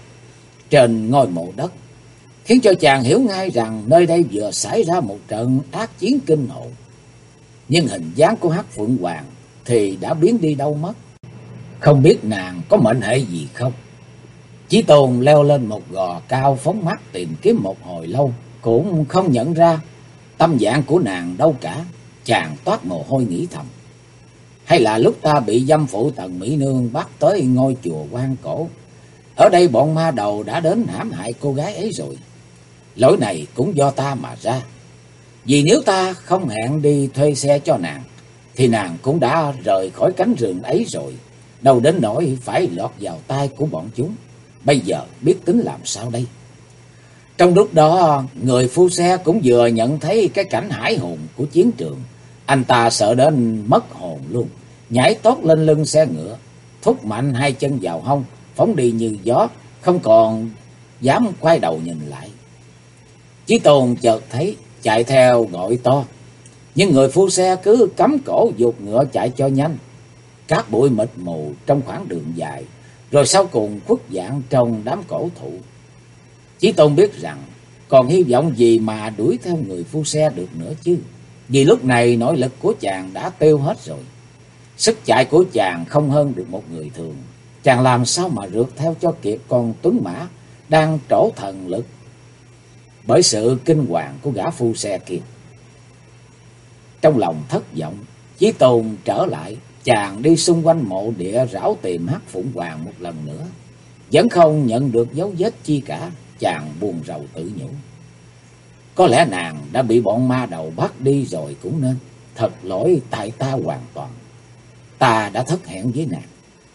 trên ngôi mộ đất, khiến cho chàng hiểu ngay rằng nơi đây vừa xảy ra một trận ác chiến kinh hồn. Nhưng hình dáng của Hắc Phượng Hoàng thì đã biến đi đâu mất, không biết nàng có mệnh hệ gì không. Chí Tôn leo lên một gò cao, phóng mắt tìm kiếm một hồi lâu, cũng không nhận ra tâm dạng của nàng đâu cả. Chàng toát mồ hôi nghĩ thầm: hay là lúc ta bị dâm phụ Tần Mỹ Nương bắt tới ngôi chùa quan cổ, ở đây bọn ma đầu đã đến hãm hại cô gái ấy rồi. Lỗi này cũng do ta mà ra, vì nếu ta không hẹn đi thuê xe cho nàng, thì nàng cũng đã rời khỏi cánh rừng ấy rồi, đâu đến nỗi phải lọt vào tay của bọn chúng. Bây giờ biết tính làm sao đây? Trong lúc đó, người phu xe cũng vừa nhận thấy cái cảnh hãi hùng của chiến trường. Anh ta sợ đến mất hồn luôn, nhảy tót lên lưng xe ngựa, thúc mạnh hai chân vào hông, phóng đi như gió, không còn dám quay đầu nhìn lại. Chí Tôn chợt thấy, chạy theo gọi to, nhưng người phu xe cứ cắm cổ giục ngựa chạy cho nhanh. Cát bụi mịt mù trong khoảng đường dài, rồi sau cùng khuất dạng trong đám cổ thụ. Chí Tôn biết rằng còn hy vọng gì mà đuổi theo người phu xe được nữa chứ, vì lúc này nội lực của chàng đã tiêu hết rồi. Sức chạy của chàng không hơn được một người thường. Chàng làm sao mà rượt theo cho kịp con tuấn mã đang trổ thần lực bởi sự kinh hoàng của gã phu xe kia. Trong lòng thất vọng, Chí Tôn trở lại, chàng đi xung quanh mộ địa rảo tìm Hắc Phụng Hoàng một lần nữa, vẫn không nhận được dấu vết chi cả. Chàng buồn rầu tự nhủ, có lẽ nàng đã bị bọn ma đầu bắt đi rồi cũng nên. Thật lỗi tại ta hoàn toàn, ta đã thất hẹn với nàng.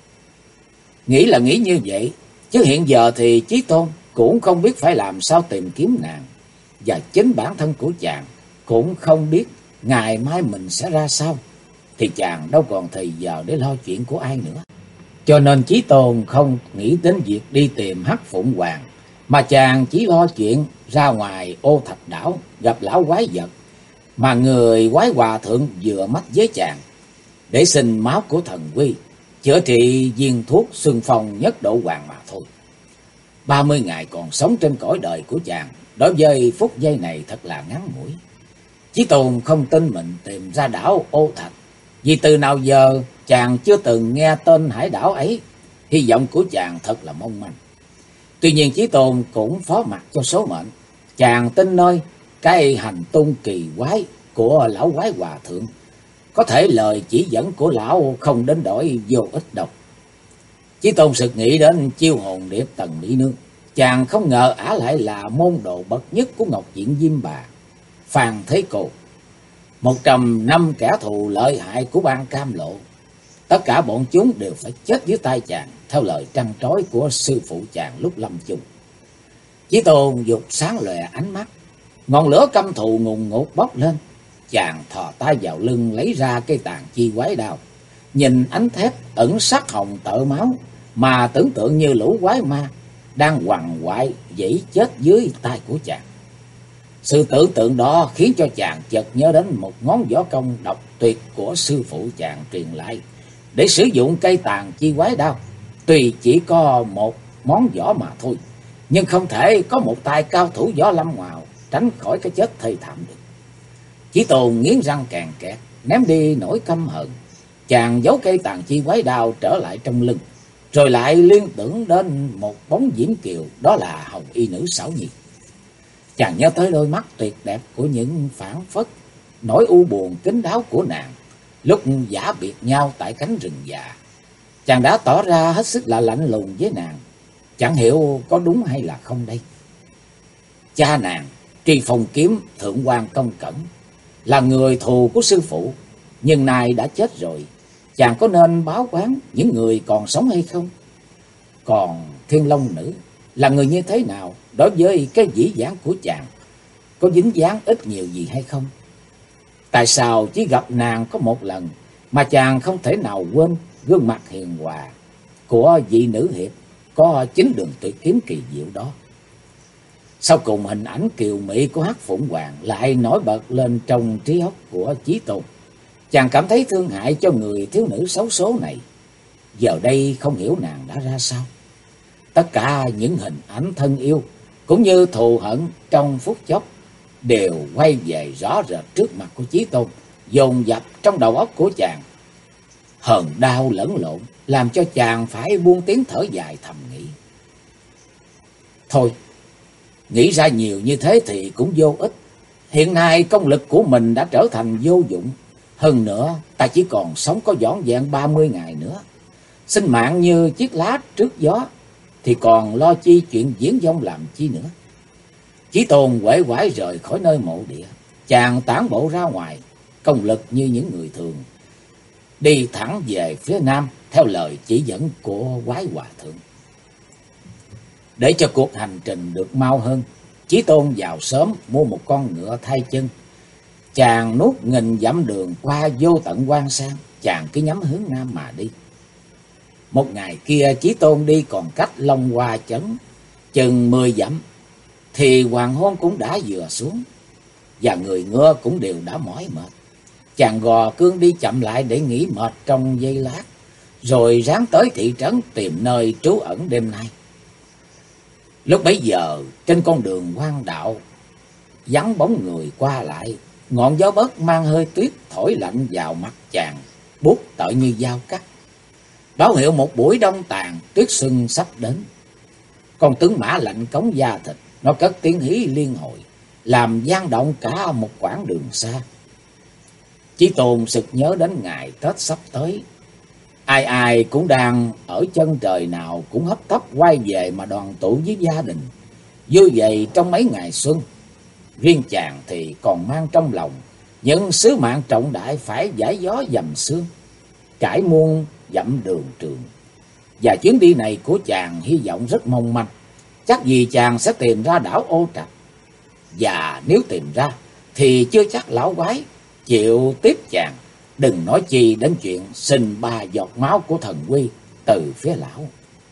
Nghĩ là nghĩ như vậy, chứ hiện giờ thì Chí Tôn cũng không biết phải làm sao tìm kiếm nàng, và chính bản thân của chàng cũng không biết ngày mai mình sẽ ra sao, thì chàng đâu còn thời giờ để lo chuyện của ai nữa. Cho nên Chí Tôn không nghĩ đến việc đi tìm Hắc Phụng Hoàng, mà chàng chỉ lo chuyện ra ngoài Ô Thạch Đảo gặp lão quái vật mà người quái hòa thượng vừa mách với chàng, để xin máu của thần quy chữa trị viên thuốc xuân phong nhất độ hoàng mà thôi. 30 ngày còn sống trên cõi đời của chàng, đối với phút giây này thật là ngắn ngủi. Chí Tôn không tin mình tìm ra đảo Ô Thạch, vì từ nào giờ chàng chưa từng nghe tên hải đảo ấy. Hy vọng của chàng thật là mong manh. Tuy nhiên Chí Tôn cũng phó mặc cho số mệnh. Chàng tin nơi cái hành tung kỳ quái của lão quái hòa thượng, có thể lời chỉ dẫn của lão không đến đổi vô ích đâu. Chí Tôn sực nghĩ đến chiêu hồn điệp Tần Mỹ Nương. Chàng không ngờ ả lại là môn đồ bậc nhất của Ngọc Diện Diêm Bà, Phan Thế Cô, 105 kẻ thù lợi hại của Ban Cam Lộ. Tất cả bọn chúng đều phải chết dưới tay chàng, theo lời trăn trối của sư phụ chàng lúc lâm chung. Chí Tôn dục sáng lòe ánh mắt, ngọn lửa căm thù ngùn ngụt bốc lên. Chàng thò tay vào lưng lấy ra cây tàn chi quái đao, nhìn ánh thép ẩn sắc hồng tợ máu mà tưởng tượng như lũ quái ma đang quằn quại dãy chết dưới tay của chàng. Sự tưởng tượng đó khiến cho chàng chợt nhớ đến một ngón võ công độc tuyệt của sư phụ chàng truyền lại để sử dụng cây tàn chi quái đao. Tuy chỉ có một món võ mà thôi, nhưng không thể có một tay cao thủ võ lâm nào tránh khỏi cái chết thê thảm được. Chí Tôn nghiến răng càng kẹt, ném đi nỗi căm hận. Chàng giấu cây tàn chi quái đao trở lại trong lưng, rồi lại liên tưởng đến một bóng diễm kiều, đó là hồng y nữ Xảo Nhi. Chàng nhớ tới đôi mắt tuyệt đẹp của những phảng phất nỗi u buồn kín đáo của nàng lúc giả biệt nhau tại cánh rừng già. Chàng đã tỏ ra hết sức là lạnh lùng với nàng, chẳng hiểu có đúng hay là không đây. Cha nàng Tri Phong Kiếm Thượng quan Công Cẩn là người thù của sư phụ, nhưng nay đã chết rồi. Chàng có nên báo oán những người còn sống hay không? Còn Thiên Long Nữ là người như thế nào đối với cái dĩ dãn của chàng? Có dính dáng ít nhiều gì hay không? Tại sao chỉ gặp nàng có một lần mà chàng không thể nào quên gương mặt hiền hòa của vị nữ hiệp có chính đường tuyệt kiếm kỳ diệu đó? Sau cùng hình ảnh kiều mỹ của Hắc Phụng Hoàng lại nổi bật lên trong trí óc của Chí Tôn. Chàng cảm thấy thương hại cho người thiếu nữ xấu số này. Giờ đây không hiểu nàng đã ra sao. Tất cả những hình ảnh thân yêu cũng như thù hận trong phút chốc đều quay về rõ rệt trước mặt của Chí Tôn, dồn dập trong đầu óc của chàng. Hờn đau lẫn lộn làm cho chàng phải buông tiếng thở dài thầm nghĩ. Thôi, nghĩ ra nhiều như thế thì cũng vô ích. Hiện nay công lực của mình đã trở thành vô dụng. Hơn nữa, ta chỉ còn sống có vỏn vẹn 30 ngày nữa. Sinh mạng như chiếc lá trước gió, thì còn lo chi chuyện viễn vông làm chi nữa. Chí Tôn uể oải rời khỏi nơi mộ địa. Chàng tản bộ ra ngoài, công lực như những người thường, đi thẳng về phía nam theo lời chỉ dẫn của quái hòa thượng. Để cho cuộc hành trình được mau hơn, Chí Tôn vào sớm mua một con ngựa thay chân. Chàng nuốt nghìn dặm đường qua vô tận Quan Sang, chàng cứ nhắm hướng nam mà đi. Một ngày kia Chí Tôn đi còn cách Long Hoa Chấn chừng 10 dặm, thì hoàng hôn cũng đã vừa xuống, và người ngựa cũng đều đã mỏi mệt. Chàng gò cương đi chậm lại để nghỉ mệt trong giây lát, rồi ráng tới thị trấn tìm nơi trú ẩn đêm nay. Lúc bấy giờ trên con đường hoang đạo vắng bóng người qua lại, ngọn gió bấc mang hơi tuyết thổi lạnh vào mặt chàng, buốt tợi như dao cắt, báo hiệu một buổi đông tàn tuyết sưng sắp đến. Con tướng mã lạnh cống da thịt, nó cất tiếng hí liên hồi, làm vang động cả một quãng đường xa. Chí Tôn sực nhớ đến ngày Tết sắp tới, Ai ai cũng đang ở chân trời nào cũng hấp tấp quay về mà đoàn tụ với gia đình, vui vậy trong mấy ngày xuân. Riêng chàng thì còn mang trong lòng những sứ mạng trọng đại phải giải gió dầm sương, trải muôn dặm đường trường. Và chuyến đi này của chàng hy vọng rất mong manh, chắc gì chàng sẽ tìm ra đảo Ô Trạch. Và nếu tìm ra thì chưa chắc lão quái chịu tiếp chàng, đừng nói chi đến chuyện xin 3 giọt máu của thần quy từ phía lão.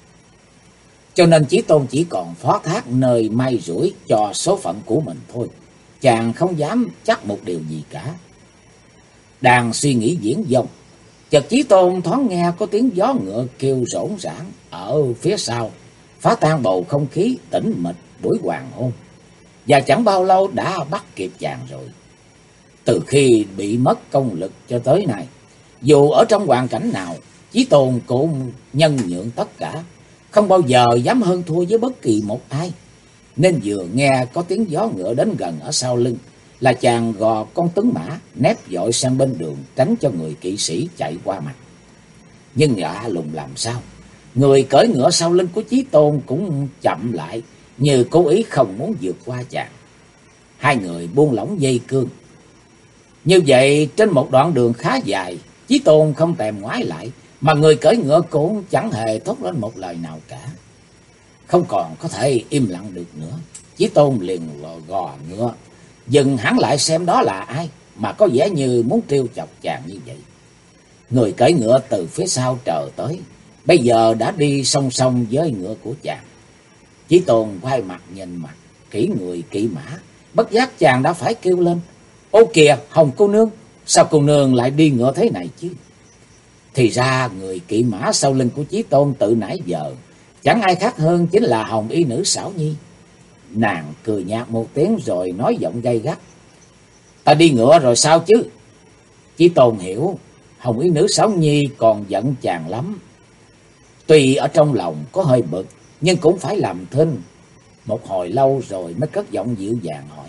Cho nên Chí Tôn chỉ còn phó thác nơi may rủi cho số phận của mình thôi, chàng không dám chắc một điều gì cả. Đang suy nghĩ viển vông, chợt Chí Tôn thoáng nghe có tiếng gió ngựa kêu rỗn rãng ở phía sau, phá tan bầu không khí tĩnh mịch buổi hoàng hôn. Và chẳng bao lâu đã bắt kịp chàng rồi. Từ khi bị mất công lực cho tới nay, dù ở trong hoàn cảnh nào, Chí Tôn cũng nhân nhượng tất cả, không bao giờ dám hơn thua với bất kỳ một ai. Nên vừa nghe có tiếng gió ngựa đến gần ở sau lưng là chàng gò con tuấn mã nép vội sang bên đường, tránh cho người kỵ sĩ chạy qua mặt. Nhưng lạ lùng làm sao, người cưỡi ngựa sau lưng của Chí Tôn cũng chậm lại, như cố ý không muốn vượt qua chàng. Hai người buông lỏng dây cương. Như vậy trên một đoạn đường khá dài, Chí Tôn không thèm ngoái lại, mà người cưỡi ngựa cũng chẳng hề thốt lên một lời nào cả. Không còn có thể im lặng được nữa, Chí Tôn liền gò ngựa dừng hẳn lại xem đó là ai mà có vẻ như muốn trêu chọc chàng như vậy. Người cưỡi ngựa từ phía sau trở tới, bây giờ đã đi song song với ngựa của chàng. Chí Tôn quay mặt nhìn mặt kỹ người kỵ mã, bất giác chàng đã phải kêu lên: "Ô kìa, Hồng cô nương, sao cô nương lại đi ngựa thế này chứ?" Thì ra người kỵ mã sau lưng của Chí Tôn từ nãy giờ chẳng ai khác hơn chính là Hồng y nữ Xảo Nhi. Nàng cười nhạt một tiếng rồi nói giọng gay gắt: "Ta đi ngựa rồi sao chứ?" Chí Tôn hiểu Hồng y nữ Xảo Nhi còn giận chàng lắm. Tuy ở trong lòng có hơi bực, nhưng cũng phải làm thinh. Một hồi lâu rồi mới cất giọng dịu dàng hỏi: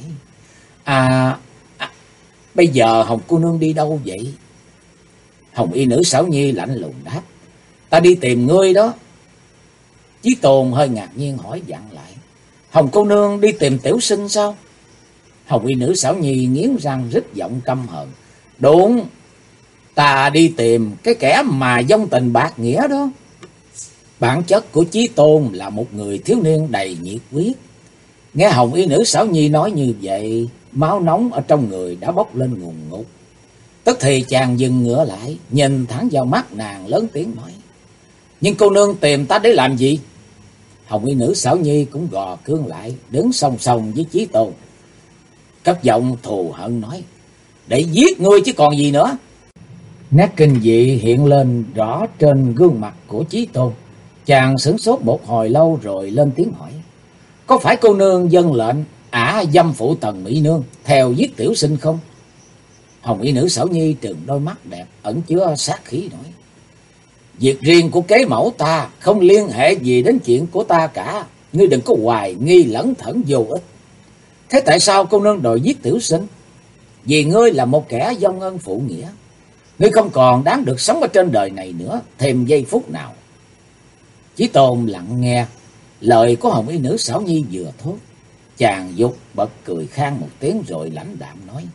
Bây giờ Hồng cô nương đi đâu vậy?" Hồng y nữ Xảo Nhi lạnh lùng đáp: "Ta đi tìm ngươi đó." Chí Tôn hơi ngạc nhiên hỏi dặn lại: "Hồng cô nương đi tìm tiểu sinh sao?" Hồng y nữ Xảo Nhi nghiến răng rít giọng căm hờn: "Đúng, ta đi tìm cái kẻ mà vong tình bạc nghĩa đó." Bản chất của Chí Tôn là một người thiếu niên đầy nhiệt huyết. Nghe Hồng y nữ Xảo Nhi nói như vậy, máu nóng ở trong người đã bốc lên ngùn ngụt. Tức thì chàng dừng ngựa lại, nhìn thẳng vào mắt nàng lớn tiếng nói: "Nhưng cô nương tìm ta để làm gì?" Hồng y nữ Xảo Nhi cũng gò cương lại, đứng song song với Chí Tôn, cất giọng thù hận nói: "Để giết ngươi chứ còn gì nữa." Nét kinh dị hiện lên rõ trên gương mặt của Chí Tôn. Chàng sửng sốt một hồi lâu rồi lên tiếng hỏi: "Có phải cô nương vâng lệnh dâm phụ Tần mỹ nương theo giết tiểu sinh không?" Hồng y nữ Xảo Nhi trừng đôi mắt đẹp ẩn chứa sát khí nói: "Việc riêng của kế mẫu ta không liên hệ gì đến chuyện của ta cả, ngươi đừng có hoài nghi lẩn thẩn vô ích. Thế tại sao cô nương đòi giết tiểu sinh? Vì ngươi là một kẻ vong ân phụ nghĩa, ngươi không còn đáng được sống ở trên đời này nữa thêm giây phút nào." Chí Tôn lặng nghe lời của Hồng y nữ Xảo Nhi vừa thốt, chàng dục bật cười khan một tiếng rồi lãnh đạm nói: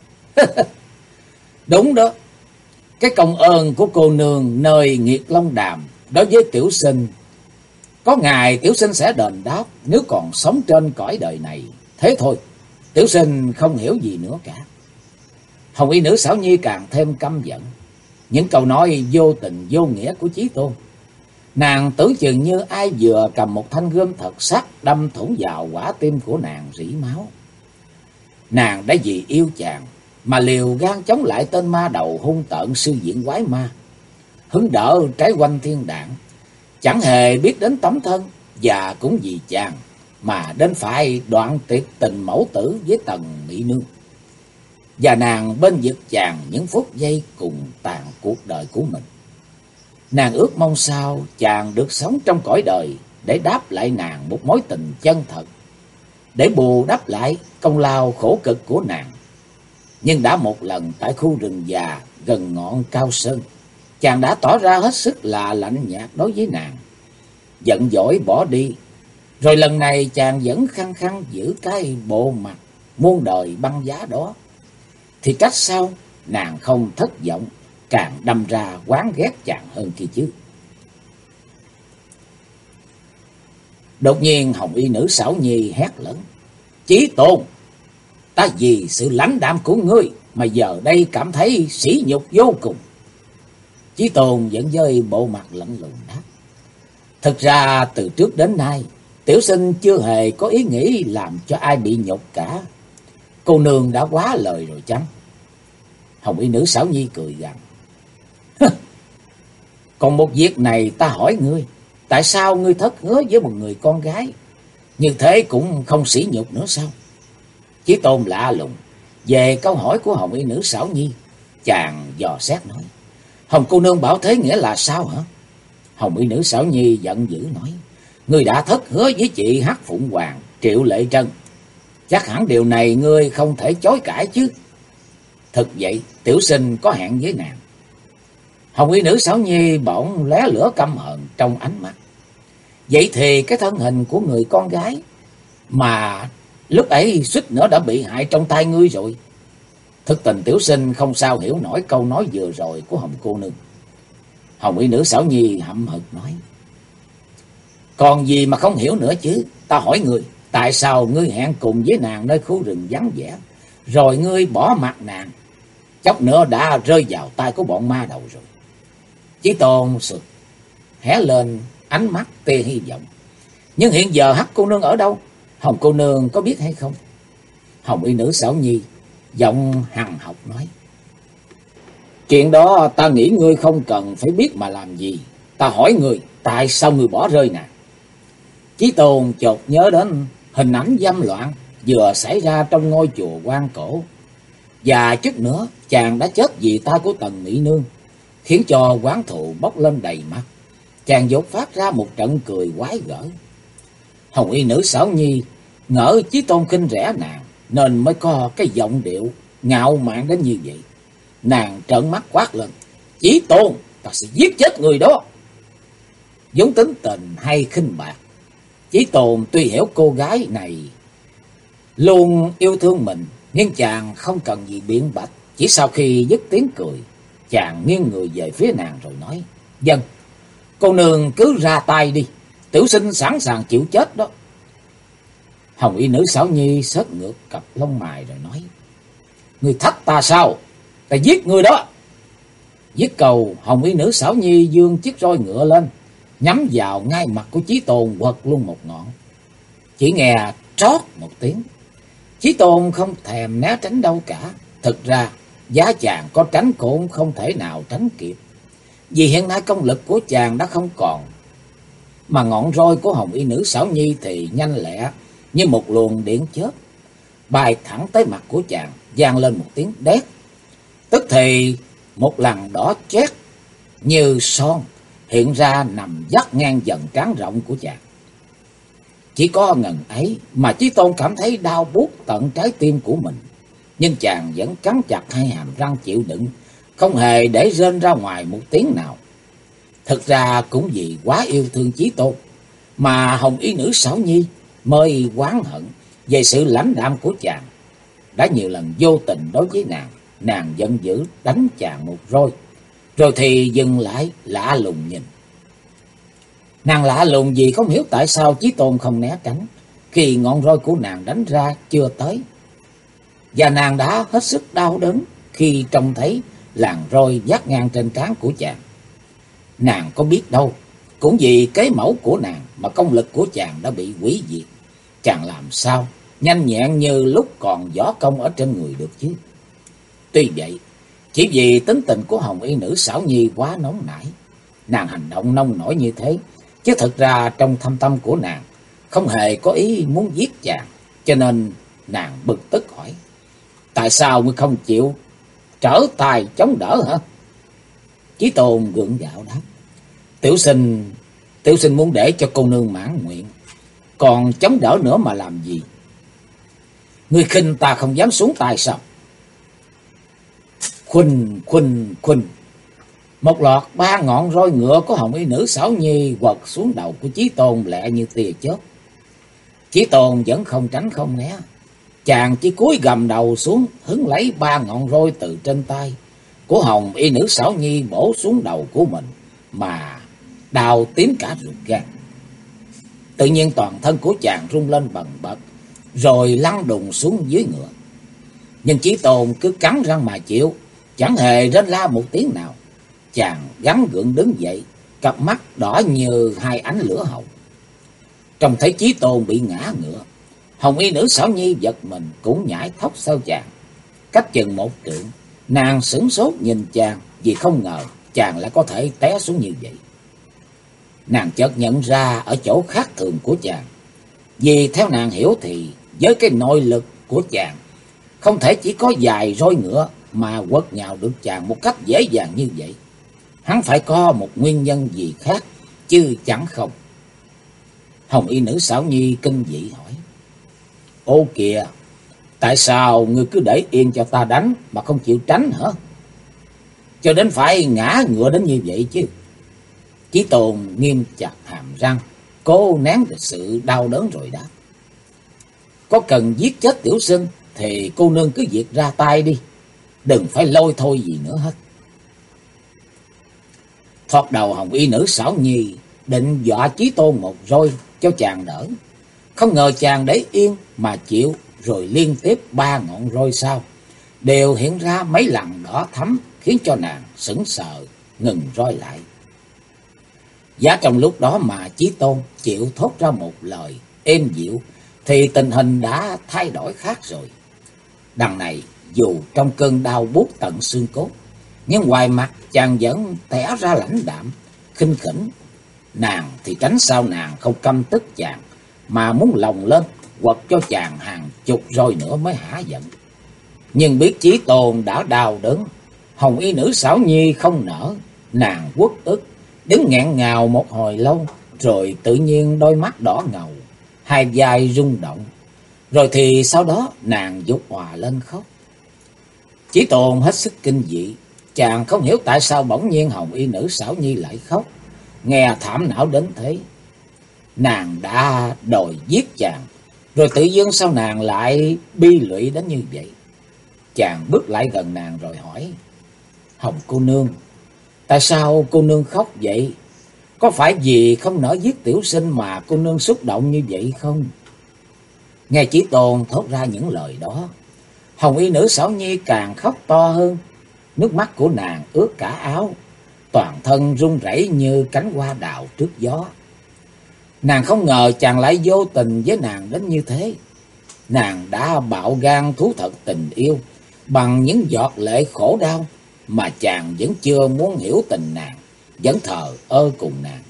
"Đúng đó, cái công ơn của cô nương nơi Nghiệt Long Đàm đối với tiểu sinh, có ngày tiểu sinh sẽ đền đáp nếu còn sống trên cõi đời này. Thế thôi, tiểu sinh không hiểu gì nữa cả." Hồng y nữ Xảo Nhi càng thêm căm giận những câu nói vô tình vô nghĩa của Chí Tôn. Nàng tưởng chừng như ai vừa cầm một thanh gươm thật sắc đâm thủng vào quả tim của nàng rỉ máu. Nàng đã vì yêu chàng mà liều gan chống lại tên ma đầu hung tợn sư diện quái ma, hứng đỡ trái quanh thiên đạn, chẳng hề biết đến tấm thân, và cũng vì chàng mà đến phải đoạn tuyệt tình mẫu tử với Tần mỹ nương. Và nàng bên vực chàng những phút giây cùng tàn cuộc đời của mình. Nàng ước mong sao chàng được sống trong cõi đời để đáp lại nàng một mối tình chân thật, để bù đắp lại công lao khổ cực của nàng. Nhưng đã một lần tại khu rừng già gần ngọn Cao Sơn, chàng đã tỏ ra hết sức là lạnh nhạt đối với nàng, giận dỗi bỏ đi. Rồi lần này chàng vẫn khăng khăng giữ cái bộ mặt muôn đời băng giá đó. Thì trách sao nàng không thất vọng, càng đâm ra oán ghét chàng hơn kia chứ. Đột nhiên hồng y nữ Xảo Nhi hét lớn: Chí Tôn, ta vì sự lãnh đạm của ngươi mà giờ đây cảm thấy sỉ nhục vô cùng. Chí Tôn vẫn với bộ mặt lạnh lùng đáp: Thực ra từ trước đến nay, tiểu sinh chưa hề có ý nghĩ làm cho ai bị nhục cả. Cô nương đã quá lời rồi chăng? Hồng y nữ Xảo Nhi cười gằn: Còn một việc này ta hỏi ngươi, tại sao ngươi thất hứa với một người con gái? Như thế cũng không sỉ nhục nữa sao? Chí Tôn lạ lùng về câu hỏi của hồng y nữ Xảo Nhi, chàng dò xét nói: Hồng cô nương bảo thế nghĩa là sao hả? Hồng y nữ Xảo Nhi giận dữ nói: Ngươi đã thất hứa với chị Hắc Phụng Hoàng, Triệu Lệ Trân, chắc hẳn điều này ngươi không thể chối cãi chứ. Thực vậy, tiểu sinh có hẹn với nàng. Hồng y nữ Xảo Nhi bỗng lóe lửa căm hận trong ánh mắt. Vậy thì cái thân hình của người con gái mà lúc ấy suýt nữa đã bị hại trong tay ngươi rồi. Thực tình tiểu sinh không sao hiểu nổi câu nói vừa rồi của Hồng cô nương. Hồng y nữ Xảo Nhi hậm hực nói: Còn gì mà không hiểu nữa chứ? Ta hỏi ngươi, tại sao ngươi hẹn cùng với nàng nơi khu rừng vắng vẻ, rồi ngươi bỏ mặt nàng, chốc nữa đã rơi vào tay của bọn ma đầu rồi? Chí Tôn sực hé lên ánh mắt tia hy vọng: Nhưng hiện giờ Hắc cô nương ở đâu? Hồng cô nương có biết hay không? Hồng y nữ Xảo Nhi giọng hằn học nói: Chuyện đó ta nghĩ ngươi không cần phải biết mà làm gì. Ta hỏi ngươi, tại sao ngươi bỏ rơi nàng? Chí Tôn chợt nhớ đến hình ảnh dâm loạn vừa xảy ra trong ngôi chùa Quan Cổ, và chút nữa chàng đã chết vì tay của Tần Mỹ Nương, khiến cho oán thù bốc lên đầy mặt. Chàng dột phát ra một trận cười quái gở. Hồng y nữ Xảo Nhi ngỡ Chí Tôn khinh rẻ nàng, nên mới có cái giọng điệu ngạo mạn đến như vậy. Nàng trợn mắt quát lên: Chí Tôn, ta sẽ giết chết người đó. Vốn tính tình hay khinh bạc, Chí Tôn tuy hiểu cô gái này luôn yêu thương mình, nhưng chàng không cần gì biện bạch. Chỉ sau khi dứt tiếng cười, chàng nghiêng người về phía nàng rồi nói: Vâng, cô nương cứ ra tay đi, tiểu sinh sẵn sàng chịu chết đó. Hồng y nữ Xảo Nhi xớt ngược cặp lông mày rồi nói: Ngươi thách ta sao? Ta giết ngươi đó. Dứt câu, hồng y nữ Xảo Nhi giương chiếc roi ngựa lên, nhắm vào ngay mặt của Chí Tôn quật luôn một ngọn. Chỉ nghe trót một tiếng. Chí Tôn không thèm né tránh đâu cả. Thực ra giá chàng có tránh cũng không thể nào tránh kịp, vì hiện nay công lực của chàng đã không còn. Mà ngọn roi của hồng y nữ Xảo Nhi thì nhanh lẹ như một luồng điện chớp, bay thẳng tới mặt của chàng, vang lên một tiếng đét. Tức thì một lằn đỏ chét như son hiện ra nằm vắt ngang dần trán rộng của chàng. Chỉ có ngần ấy mà Chí Tôn cảm thấy đau buốt tận trái tim của mình, nhưng chàng vẫn cắn chặt hai hàm răng chịu đựng, không hề để rên ra ngoài một tiếng nào. Thực ra cũng vì quá yêu thương Chí Tôn mà hồng y nữ Xảo Nhi mới oán hận về sự lãnh đạm của chàng. Đã nhiều lần vô tình đối với nàng, nàng giận dữ đánh chàng một roi, rồi thì dừng lại lạ lùng nhìn. Nàng lạ lùng vì không hiểu tại sao Chí Tôn không né tránh khi ngọn roi của nàng đánh ra chưa tới. Và nàng đã hết sức đau đớn khi trông thấy làn roi vắt ngang trên trán của chàng. Nàng có biết đâu, cũng vì kế mẫu của nàng mà công lực của chàng đã bị hủy diệt. Chàng làm sao nhanh nhẹn như lúc còn võ công ở trên người được chứ? Tuy vậy, chỉ vì tính tình của hồng y nữ Xảo Nhi quá nóng nảy, nàng hành động nông nổi như thế, chứ thực ra trong thâm tâm của nàng không hề có ý muốn giết chàng. Cho nên nàng bực tức hỏi: Tại sao ngươi không chịu trở tay chống đỡ hả? Chí Tôn gượng gạo đáp: Tiểu sinh muốn để cho cô nương mãn nguyện, còn chống đỡ nữa mà làm gì? Ngươi khinh ta không dám xuống tay sao? Khuynh. Một loạt ba ngọn roi ngựa của Hồng Y Nữ Xảo Nhi quật xuống đầu của Chí Tôn lẹ như tia chớp. Chí Tôn vẫn không tránh không né. Chàng chỉ cúi gầm đầu xuống, hứng lấy ba ngọn roi từ trên tay của Hồng Y Nữ Xảo Nhi bổ xuống đầu của mình, mà đau tím cả ruột gan. Tự nhiên toàn thân của chàng rung lên bần bật, rồi lăn đùng xuống dưới ngựa. Nhưng Chí Tôn cứ cắn răng mà chịu, chẳng hề rên la một tiếng nào. Chàng gắng gượng đứng dậy, cặp mắt đỏ như hai ánh lửa hồng. Trông thấy Chí Tôn bị ngã ngựa, Hồng Y Nữ Xảo Nhi giật mình cũng nhảy thóc sau chàng. Cách chừng một trượng, nàng sửng sốt nhìn chàng, vì không ngờ chàng lại có thể té xuống như vậy. Nàng chợt nhận ra ở chỗ khác thường của chàng, vì theo nàng hiểu thì với cái nội lực của chàng, không thể chỉ có vài roi ngựa mà quật nhào được chàng một cách dễ dàng như vậy. Hắn phải có một nguyên nhân gì khác, chứ chẳng không. Hồng Y Nữ Xảo Nhi kinh dị hỏi: Ô kìa, tại sao ngươi cứ để yên cho ta đánh mà không chịu tránh hả? Cho đến phải ngã ngựa đến như vậy chứ? Chí Tôn nghiêm chặt hàm răng, cố nén được sự đau đớn rồi đáp: Có cần giết chết tiểu sinh thì cô nương cứ việc ra tay đi, đừng phải lôi thôi gì nữa hết. Thoạt đầu Hồng Y Nữ Xảo Nhi định dọa Chí Tôn một roi cho chàng đỡ, không ngờ chàng để yên mà chịu, rồi liên tiếp ba ngọn roi sau đều hiện ra mấy lần đỏ thắm, khiến cho nàng sững sờ ngừng roi lại. Giá trong lúc đó mà Chí Tôn chịu thốt ra một lời êm dịu thì tình hình đã thay đổi khác rồi. Đằng này dù trong cơn đau buốt tận xương cốt, nhưng ngoài mặt chàng vẫn tỏ ra lãnh đạm, khinh khỉnh. Nàng thì tránh sao nàng không căm tức chàng, mà muốn lồng lên quật cho chàng hàng chục roi nữa mới hả giận. Nhưng biết Chí Tôn đã đau đớn, Hồng Y Nữ Xảo Nhi không nỡ. Nàng uất ức đứng nghẹn ngào một hồi lâu, rồi tự nhiên đôi mắt đỏ ngầu, hai vai rung động, rồi thì sau đó nàng vụt òa lên khóc. Chí Tôn hết sức kinh dị, chàng không hiểu tại sao bỗng nhiên Hồng Y Nữ Xảo Nhi lại khóc, nghe thảm não đến thế. Nàng đã đòi giết chàng, rồi tự dưng sao nàng lại bi lụy đến như vậy? Chàng bước lại gần nàng rồi hỏi: Hồng cô nương, tại sao cô nương khóc vậy? Có phải vì không nỡ giết tiểu sinh mà cô nương xúc động như vậy không? Nghe Chí Tôn thốt ra những lời đó, Hồng Y Nữ Xảo Nhi càng khóc to hơn. Nước mắt của nàng ướt cả áo, toàn thân run rẩy như cánh hoa đào trước gió. Nàng không ngờ chàng lại vô tình với nàng đến như thế. Nàng đã bạo gan thú thật tình yêu bằng những giọt lệ khổ đau, mà chàng vẫn chưa muốn hiểu tình nàng, vẫn thờ ơ cùng nàng.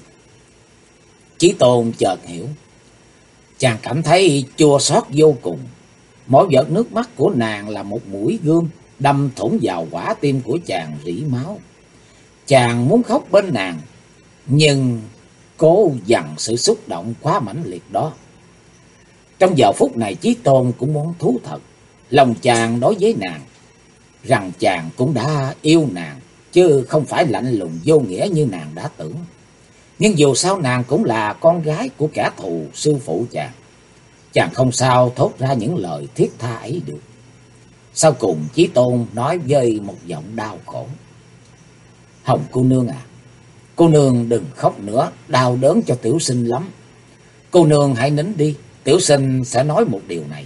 Chí Tôn chợt hiểu, chàng cảm thấy chua xót vô cùng. Mỗi giọt nước mắt của nàng là một mũi gươm đâm thủng vào quả tim của chàng rỉ máu. Chàng muốn khóc bên nàng, nhưng cố dằn sự xúc động quá mãnh liệt đó. Trong giờ phút này Chí Tôn cũng muốn thú thật lòng chàng đối với nàng, rằng chàng cũng đã yêu nàng, chứ không phải lạnh lùng vô nghĩa như nàng đã tưởng. Nhưng dù sao nàng cũng là con gái của kẻ thù sư phụ chàng. Chàng không sao thốt ra những lời thiết tha ấy được. Sau cùng Chí Tôn nói với một giọng đau khổ: Hồng cô nương à, cô nương đừng khóc nữa, đau đớn cho tiểu sinh lắm. Cô nương hãy nín đi, tiểu sinh sẽ nói một điều này.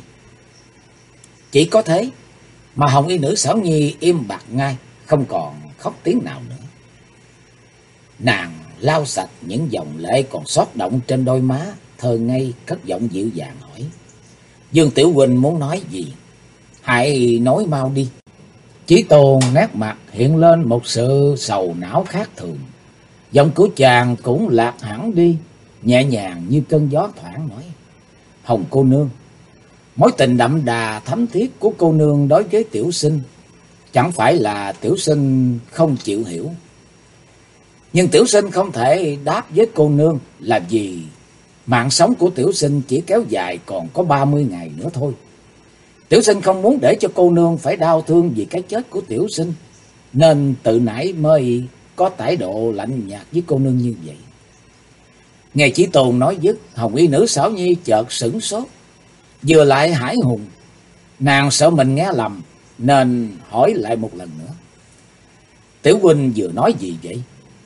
Chỉ có thế mà Hồng Y Nữ Xảo Nhi im bặt ngay, không còn khóc tiếng nào nữa. Nàng lau sạch những dòng lệ còn xót động trên đôi má, thơ ngây cất giọng dịu dàng hỏi: Dương tiểu huynh muốn nói gì? Hãy nói mau đi. Chí Tôn nét mặt hiện lên một sự sầu não khác thường. Giọng của chàng cũng lạc hẳn đi, nhẹ nhàng như cơn gió thoảng nói: Hồng cô nương, mối tình đậm đà thấm thiết của cô nương đối với tiểu sinh, chẳng phải là tiểu sinh không chịu hiểu. Nhưng tiểu sinh không thể đáp với cô nương là vì mạng sống của tiểu sinh chỉ kéo dài còn có 30 ngày nữa thôi. Tiểu sinh không muốn để cho cô nương phải đau thương vì cái chết của tiểu sinh, nên tự nãy mới có thái độ lạnh nhạt với cô nương như vậy. Nghe Chí Tôn nói dứt, hồng y nữ Xảo Nhi chợt sửng sốt, vừa lại hãi hùng. Nàng sợ mình nghe lầm nên hỏi lại một lần nữa: Tiểu huynh vừa nói gì vậy?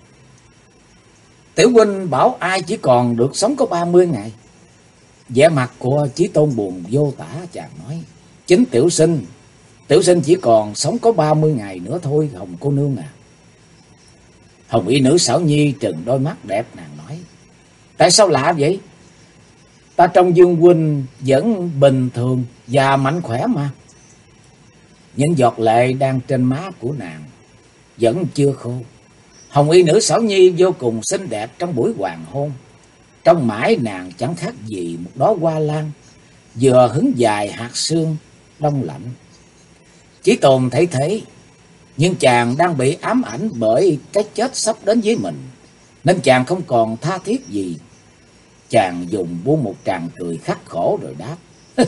Tiểu huynh bảo ai chỉ còn được sống có 30 ngày. Vẻ mặt của Chí Tôn buồn vô tả, chàng nói: Chính tiểu sinh chỉ còn sống có 30 ngày nữa thôi, Hồng cô nương à. Hồng y nữ Xảo Nhi trừng đôi mắt đẹp, nàng nói: Tại sao lạ vậy? Ta trông Dương huynh vẫn bình thường và mạnh khỏe mà. Những giọt lệ đang trên má của nàng vẫn chưa khô. Hồng y nữ Xảo Nhi vô cùng xinh đẹp trong buổi hoàng hôn. Trong mãi nàng chẳng khác gì một đóa hoa lan vừa hứng dài hạt sương đông lạnh. Chí Tôn thấy thế, nhưng chàng đang bị ám ảnh bởi cái chết sắp đến với mình, nên chàng không còn tha thiết gì. Chàng dùng buông một tràng cười khắc khổ rồi đáp: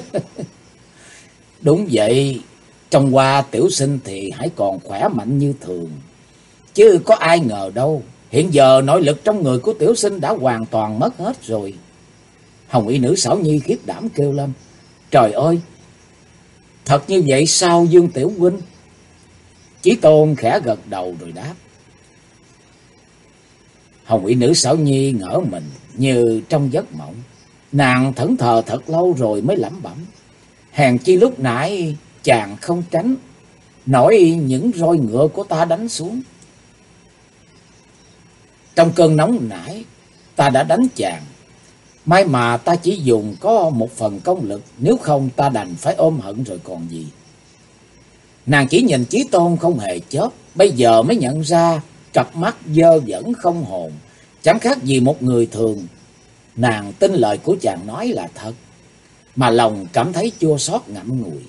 Đúng vậy, trong hoa tiểu sinh thì hãy còn khỏe mạnh như thường, chứ có ai ngờ đâu, hiện giờ nội lực trong người của tiểu sinh đã hoàn toàn mất hết rồi. Hồng y nữ Xảo Nhi khiếp đảm kêu lên: Trời ơi, thật như vậy sao Dương tiểu huynh? Chí Tôn khẽ gật đầu rồi đáp. Hồng y nữ Xảo Nhi ngỡ mình như trong giấc mộng. Nàng thẫn thờ thật lâu rồi mới lẩm bẩm: Hèn chi lúc nãy chàng không tránh nổi những roi ngựa của ta đánh xuống. Trong cơn nóng nảy ta đã đánh chàng, may mà ta chỉ dùng có một phần công lực, nếu không ta đành phải ôm hận rồi còn gì. Nàng chỉ nhìn Chí Tôn không hề chớp, bây giờ mới nhận ra cặp mắt dơ vẫn không hồn, chẳng khác gì một người thường. Nàng tin lời của chàng nói là thật, mà lòng cảm thấy chua xót ngậm ngùi.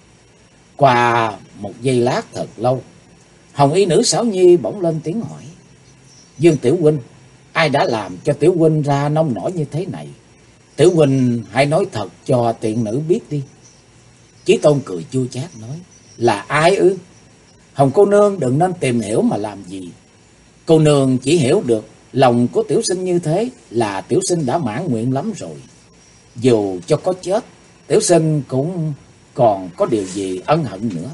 Qua một giây lát thật lâu, Hồng y nữ Xảo Nhi bỗng lên tiếng hỏi: Dương tiểu huynh, ai đã làm cho tiểu huynh ra nông nổi như thế này? Tiểu huynh hãy nói thật cho tiện nữ biết đi. Chí Tôn cười chua chát nói: Là ai ư? Hồng cô nương đừng nên tìm hiểu mà làm gì. Cô nương chỉ hiểu được lòng của tiểu sinh như thế là tiểu sinh đã mãn nguyện lắm rồi. Dù cho có chết, tiểu sinh cũng còn có điều gì ân hận nữa.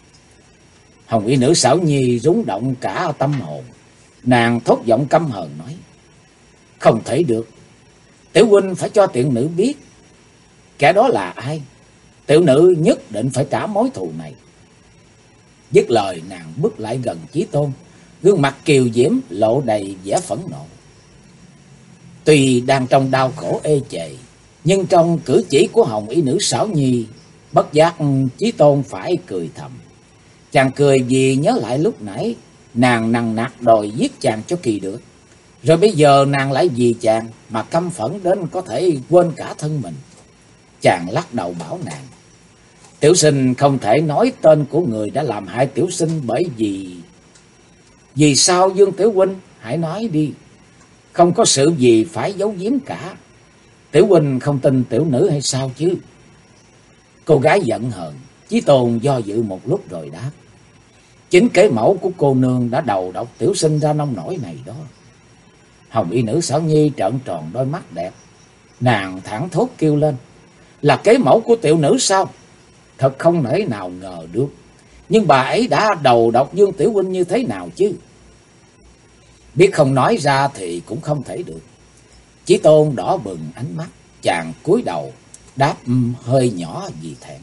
Hồng y nữ Xảo Nhi rúng động cả tâm hồn. Nàng thốt giọng căm hờn nói: Không thể được, tiểu huynh phải cho tiện nữ biết kẻ đó là ai. Tiểu nữ nhất định phải trả mối thù này. Dứt lời nàng bước lại gần Chí Tôn, gương mặt kiều diễm lộ đầy vẻ phẫn nộ. Tuy đang trong đau khổ ê chề, nhưng trong cử chỉ của Hồng y nữ Xảo Nhi, bất giác Chí Tôn phải cười thầm. Chàng cười vì nhớ lại lúc nãy nàng nằng nặc đòi giết chàng cho kỳ được, rồi bây giờ nàng lại vì chàng mà căm phẫn đến có thể quên cả thân mình. Chàng lắc đầu bảo nàng: Tiểu sinh không thể nói tên của người đã làm hại tiểu sinh, bởi vì sao Dương tiểu huynh? Hãy nói đi, không có sự gì phải giấu giếm cả. Tiểu huynh không tin tiểu nữ hay sao chứ? Cô gái giận hờn. Chí Tôn do dự một lúc rồi đáp: Chính kế mẫu của cô nương đã đầu độc tiểu sinh ra nông nổi này đó. Hồng y nữ Xảo Nhi trợn tròn đôi mắt đẹp, nàng thẳng thốt kêu lên: Là kế mẫu của tiểu nữ sao? Thật không thể nào ngờ được. Nhưng bà ấy đã đầu độc Dương tiểu huynh như thế nào chứ? Biết không nói ra thì cũng không thể được. Chí Tôn đỏ bừng ánh mắt, chàng cúi đầu đáp hơi nhỏ vì thẹn: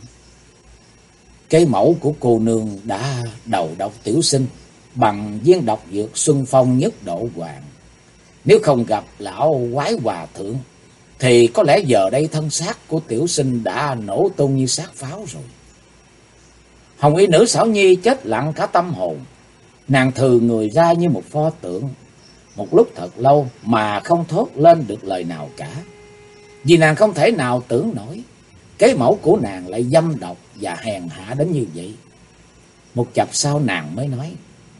Kế mẫu của cô nương đã đầu độc tiểu sinh bằng viên độc dược Xuân Phong Nhất Độ Hoàng. Nếu không gặp lão quái hòa thượng thì có lẽ giờ đây thân xác của tiểu sinh đã nổ tung như xác pháo rồi. Hồng y nữ Xảo Nhi chết lặng cả tâm hồn. Nàng thừ người ra như một pho tượng, một lúc thật lâu mà không thốt lên được lời nào cả. Vì nàng không thể nào tưởng nổi kế mẫu của nàng lại dâm độc và hèn hạ đến như vậy. Một chập sau nàng mới nói: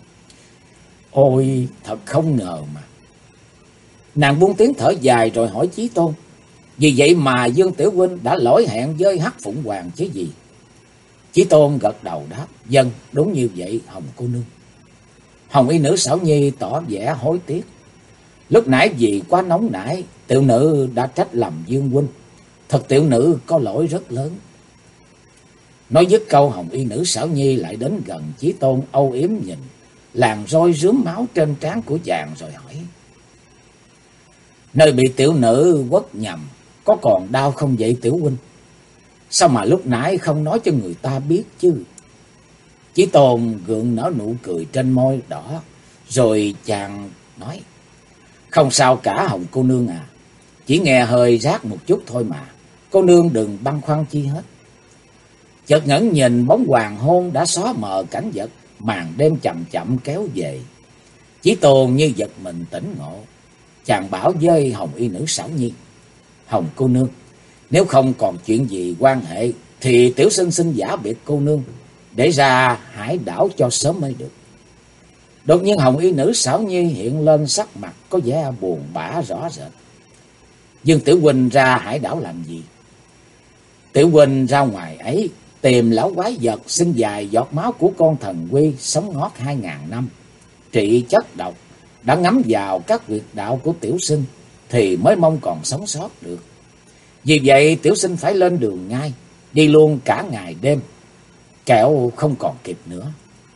Ôi, thật không ngờ mà. Nàng buông tiếng thở dài rồi hỏi Chí Tôn: Vì vậy mà Dương tiểu huynh đã lỗi hẹn với Hắc Phụng Hoàng chứ gì? Chí Tôn gật đầu đáp: Vâng, đúng như vậy Hồng cô nương. Hồng y nữ Xảo Nhi tỏ vẻ hối tiếc. Lúc nãy vì quá nóng nảy, tiểu nữ đã trách lầm Dương huynh. Thật tiểu nữ có lỗi rất lớn. Nói dứt câu, hồng y nữ Xảo Nhi lại đến gần Chí Tôn, âu yếm nhìn làn roi rướm máu trên trán của chàng rồi hỏi: nơi bị tiểu nữ quất nhầm có còn đau không vậy tiểu huynh? Sao mà lúc nãy không nói cho người ta biết chứ? Chí Tôn gượng nở nụ cười trên môi đỏ, rồi chàng nói: không sao cả Hồng cô nương à, chỉ nghe hơi rát một chút thôi mà, cô nương đừng băn khoăn chi hết. Chợt ngẩng nhìn bóng hoàng hôn đã xóa mờ cảnh vật, màn đêm chậm chậm kéo về. Chí Tôn như giật mình tỉnh ngộ, chàng bảo với hồng y nữ Xảo Nhi: Hồng cô nương, nếu không còn chuyện gì quan hệ thì tiểu sinh xin giả biệt cô nương để ra hải đảo cho sớm mới được. Đột nhiên hồng y nữ Xảo Nhi hiện lên sắc mặt có vẻ buồn bã rõ rệt. Dương tiểu huynh ra hải đảo làm gì? Tiểu huynh ra ngoài ấy tìm lão quái vật sinh dài giọt máu của con thần quy sống ngót 2000 năm, trị chất độc, đã ngắm vào các huyệt đạo của tiểu sinh thì mới mong còn sống sót được. Vì vậy tiểu sinh phải lên đường ngay, đi luôn cả ngày đêm, kẻo không còn kịp nữa.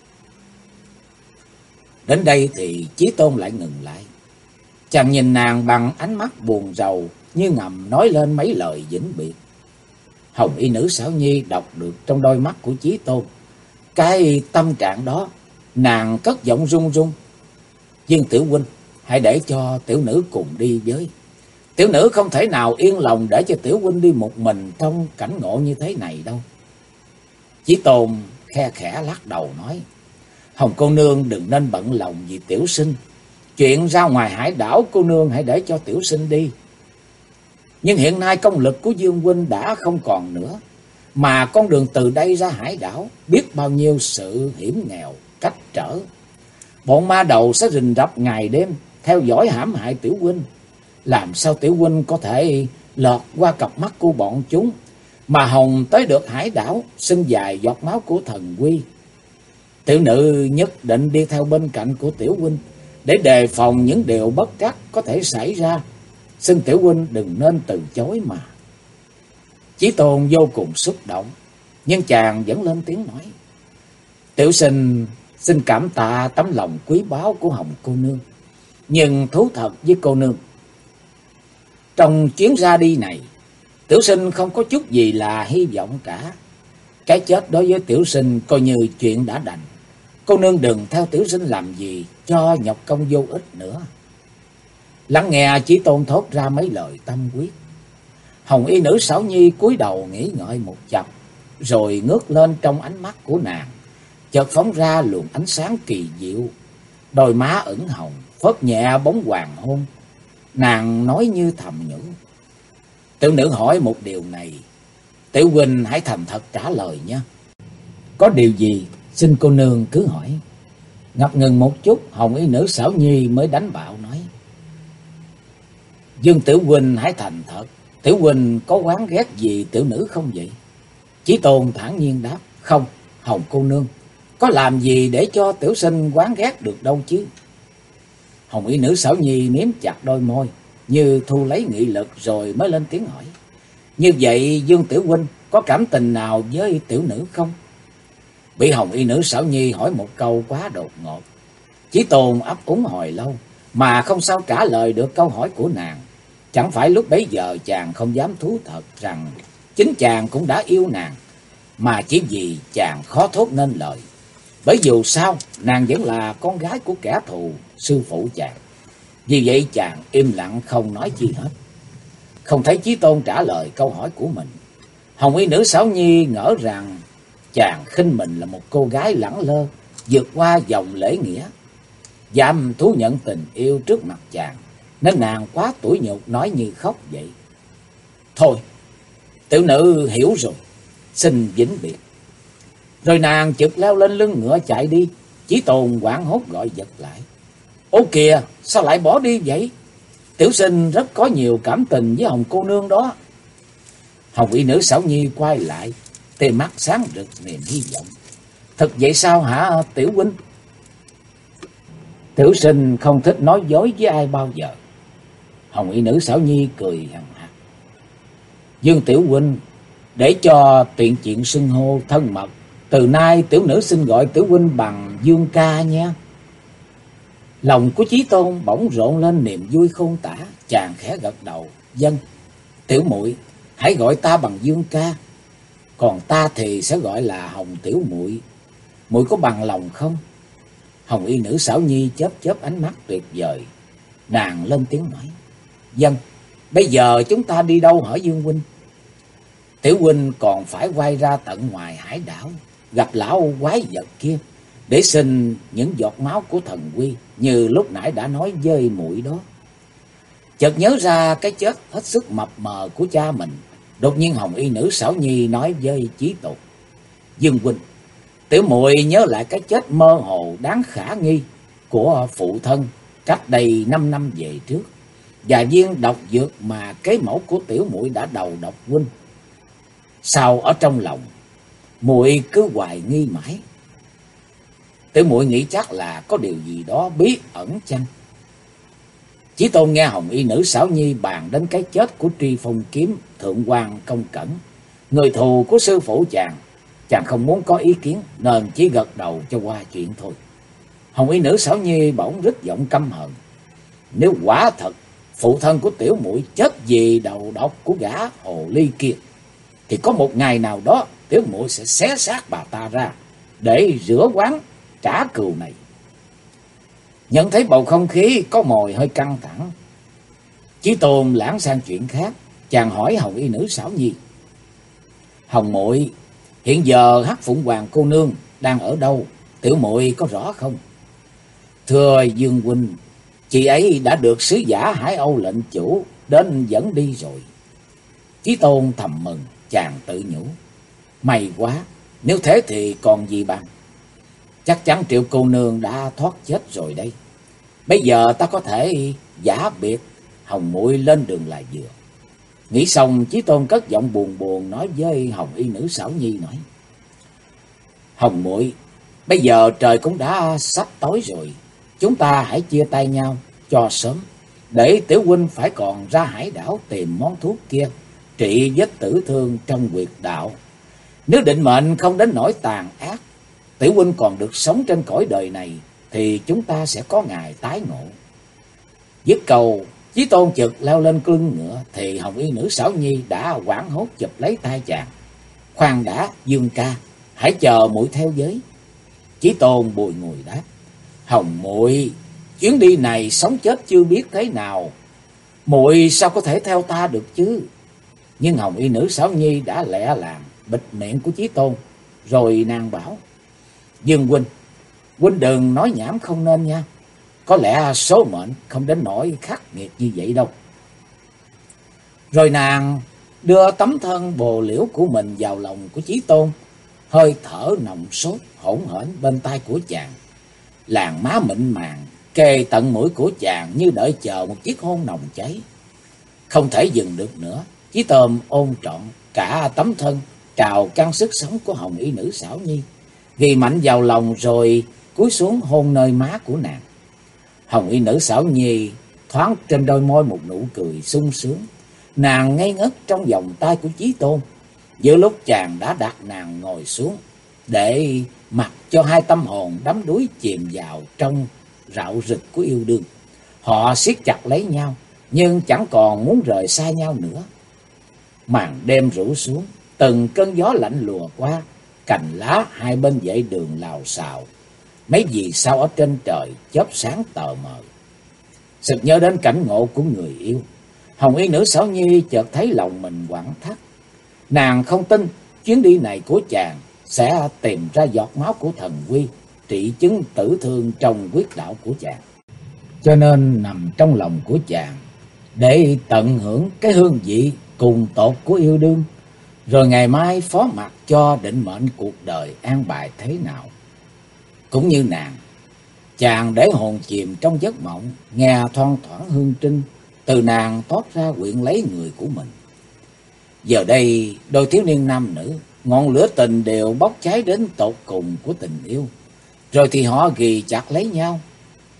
Đến đây thì Chí Tôn lại ngừng lại. Chàng nhìn nàng bằng ánh mắt buồn rầu, như ngầm nói lên mấy lời vĩnh biệt. Hồng y nữ Xảo Nhi đọc được trong đôi mắt của Chí Tôn cái tâm trạng đó, nàng cất giọng run run: Dương tiểu huynh, hãy để cho tiểu nữ cùng đi với. Tiểu nữ không thể nào yên lòng để cho tiểu huynh đi một mình trong cảnh ngộ như thế này đâu. Chí Tôn khe khẽ lắc đầu nói: Hồng cô nương đừng nên bận lòng vì tiểu sinh. Chuyện ra ngoài hải đảo cô nương hãy để cho tiểu sinh đi. Nhưng hiện nay công lực của Dương huynh đã không còn nữa, mà con đường từ đây ra hải đảo biết bao nhiêu sự hiểm nghèo cách trở. Bọn ma đầu sẽ rình rập ngày đêm theo dõi hãm hại tiểu huynh. Làm sao tiểu huynh có thể lọt qua cặp mắt của bọn chúng mà hồng tới được hải đảo sinh dài giọt máu của thần quy? Tiểu nữ nhất định đi theo bên cạnh của tiểu huynh để đề phòng những điều bất trắc có thể xảy ra. Xin tiểu huynh đừng nên từ chối mà. Chí Tôn vô cùng xúc động, nhưng chàng vẫn lên tiếng nói: Tiểu sinh xin cảm tạ tấm lòng quý báu của Hồng cô nương, nhưng thú thật với cô nương, trong chuyến ra đi này, tiểu sinh không có chút gì là hy vọng cả. Cái chết đối với tiểu sinh coi như chuyện đã đành. Cô nương đừng theo tiểu sinh làm gì cho nhọc công vô ích nữa. Lắng nghe Chí Tôn thốt ra mấy lời tâm quyết, hồng y nữ Xảo Nhi cúi đầu nghĩ ngợi một chập, rồi ngước lên trong ánh mắt của nàng chợt phóng ra luồng ánh sáng kỳ diệu. Đôi má ửng hồng phớt nhẹ bóng hoàng hôn. Nàng nói như thầm nhủ: Tiểu nữ hỏi một điều này, tiểu huynh hãy thành thật trả lời nhé. Có điều gì xin cô nương cứ hỏi. Ngập ngừng một chút, hồng y nữ Xảo Nhi mới đánh bạo nói: Dương tiểu huynh hãy thành thật, tiểu huynh có oán ghét gì tiểu nữ không vậy? Chí Tôn thản nhiên đáp: Không, Hồng cô nương, có làm gì để cho tiểu sinh oán ghét được đâu chứ. Hồng y nữ Xảo Nhi miếm chặt đôi môi, như thu lấy nghị lực, rồi mới lên tiếng hỏi: Như vậy Dương tiểu huynh có cảm tình nào với tiểu nữ không? Bị hồng y nữ Xảo Nhi hỏi một câu quá đột ngột, Chí Tôn ấp úng hồi lâu mà không sao trả lời được câu hỏi của nàng. Chẳng phải lúc bấy giờ chàng không dám thú thật rằng chính chàng cũng đã yêu nàng, mà chỉ vì chàng khó thốt nên lời. Bởi dù sao nàng vẫn là con gái của kẻ thù sư phụ chàng. Vì vậy chàng im lặng không nói chi hết. Không thấy Chí Tôn trả lời câu hỏi của mình, hồng y nữ Xảo Nhi ngỡ rằng chàng khinh mình là một cô gái lẳng lơ vượt qua dòng lễ nghĩa, dám thú nhận tình yêu trước mặt chàng, nên nàng quá tủi nhục nói như khóc vậy. Thôi, tiểu nữ hiểu rồi, xin vĩnh biệt. Rồi nàng chực leo lên lưng ngựa chạy đi. Chí Tôn hoảng hốt gọi giật lại: Ô kìa, sao lại bỏ đi vậy? Tiểu sinh rất có nhiều cảm tình với hồng cô nương đó. Hồng y nữ Xảo Nhi quay lại, tia mắt sáng rực niềm hy vọng: Thật vậy sao hả tiểu huynh? Tiểu sinh không thích nói dối với ai bao giờ. Hồng y nữ xảo nhi cười hằn học. Dương tiểu huynh, để cho tiện chuyện xưng hô thân mật, từ nay tiểu nữ xin gọi tiểu huynh bằng Dương ca nha. Lòng của Chí Tôn bỗng rộn lên niềm vui khôn tả, chàng khẽ gật đầu. Vâng, tiểu muội hãy gọi ta bằng Dương ca, còn ta thì sẽ gọi là Hồng tiểu muội. Muội có bằng lòng không? Hồng y nữ xảo nhi chớp chớp ánh mắt tuyệt vời, nàng lên tiếng nói. Vâng, bây giờ chúng ta đi đâu hả Dương huynh? Tiểu huynh còn phải quay ra tận ngoài hải đảo, gặp lão quái vật kia, để xin những giọt máu của thần quy, như lúc nãy đã nói với muội đó. Chợt nhớ ra cái chết hết sức mập mờ của cha mình, đột nhiên Hồng y nữ xảo nhi nói với Chí Tôn. Dương huynh, tiểu muội nhớ lại cái chết mơ hồ đáng khả nghi của phụ thân cách đây 5 năm về trước, và viên độc dược mà kế mẫu của tiểu muội đã đầu độc huynh. Sao ở trong lòng muội cứ hoài nghi mãi? Tiểu muội nghĩ chắc là có điều gì đó bí ẩn chăng? Chí Tôn nghe Hồng y nữ xảo nhi bàn đến cái chết của Tri Phong kiếm thượng quan Công Cẩn, người thù của sư phụ chàng không muốn có ý kiến nên chỉ gật đầu cho qua chuyện thôi. Hồng y nữ xảo nhi bỗng rít giọng căm hờn. Nếu quả thật phụ thân của tiểu muội chết vì đầu độc của gã hồ ly kia, thì có một ngày nào đó tiểu muội sẽ xé xác bà ta ra để rửa oán trả cừu này. Nhận thấy bầu không khí có mồi hơi căng thẳng, Chí Tôn lãng sang chuyện khác, chàng hỏi Hồng y nữ xảo nhi. Hồng muội, hiện giờ Hắc Phụng Hoàng cô nương đang ở đâu, tiểu muội có rõ không? Thưa Dương huynh, chị ấy đã được sứ giả Hải Âu lệnh chủ đến dẫn đi rồi. Chí Tôn thầm mừng, chàng tự nhủ. May quá, nếu thế thì còn gì bằng. Chắc chắn Triệu cô nương đã thoát chết rồi đây. Bây giờ ta có thể giả biệt Hồng muội lên đường là vừa. Nghĩ xong, Chí Tôn cất giọng buồn buồn nói với Hồng y nữ xảo nhi nói. Hồng muội, bây giờ trời cũng đã sắp tối rồi, chúng ta hãy chia tay nhau cho sớm, để tiểu huynh phải còn ra hải đảo tìm món thuốc kia trị vết tử thương trong huyệt đạo. Nếu định mệnh không đến nỗi tàn ác, tiểu huynh còn được sống trên cõi đời này, thì chúng ta sẽ có ngày tái ngộ. Dứt câu, Chí Tôn chợt leo lên lưng ngựa, thì Hồng y nữ xảo nhi đã hoảng hốt chụp lấy tay chàng. Khoan đã Dương ca, hãy chờ muội theo với. Chí Tôn bùi ngùi đáp. Hồng muội, chuyến đi này sống chết chưa biết thế nào, muội sao có thể theo ta được chứ? Nhưng Hồng y nữ xảo nhi đã lẹ làng bịt miệng của Chí Tôn, rồi nàng bảo. Dương huynh đừng nói nhảm không nên nha. Có lẽ số mệnh không đến nỗi khắc nghiệt như vậy đâu. Rồi nàng đưa tấm thân bồ liễu của mình vào lòng của Chí Tôn, hơi thở nồng sốt hỗn hển bên tai của chàng. Làn má mịn màng kề tận mũi của chàng như đợi chờ một chiếc hôn nồng cháy. Không thể dừng được nữa, Chí Tôn ôm trọn cả tấm thân trào căng sức sống của Hồng y nữ xảo nhi, ghi mạnh vào lòng rồi cúi xuống hôn nơi má của nàng. Hồng y nữ xảo nhi thoáng trên đôi môi một nụ cười sung sướng. Nàng ngây ngất trong vòng tay của Chí Tôn, giữa lúc chàng đã đặt nàng ngồi xuống, để mặc cho hai tâm hồn đắm đuối chìm vào trong rạo rực của yêu đương. Họ siết chặt lấy nhau, nhưng chẳng còn muốn rời xa nhau nữa. Màn đêm rủ xuống, từng cơn gió lạnh lùa qua, cành lá hai bên dãy đường lào xào. Mấy vì sao ở trên trời chớp sáng tờ mờ. Sực nhớ đến cảnh ngộ của người yêu, Hồng y nữ xảo nhi chợt thấy lòng mình quặn thắt. Nàng không tin chuyến đi này của chàng sẽ tìm ra giọt máu của thần quy, trị chứng tử thương trong huyết đạo của chàng. Cho nên nằm trong lòng của chàng, để tận hưởng cái hương vị cùng tột của yêu đương, rồi ngày mai phó mặc cho định mệnh cuộc đời an bài thế nào. Cũng như nàng, chàng để hồn chìm trong giấc mộng, nghe thoang thoảng hương trinh từ nàng toát ra quyện lấy người của mình. Giờ đây đôi thiếu niên nam nữ, ngọn lửa tình đều bốc cháy đến tột cùng của tình yêu, rồi thì họ ghì chặt lấy nhau.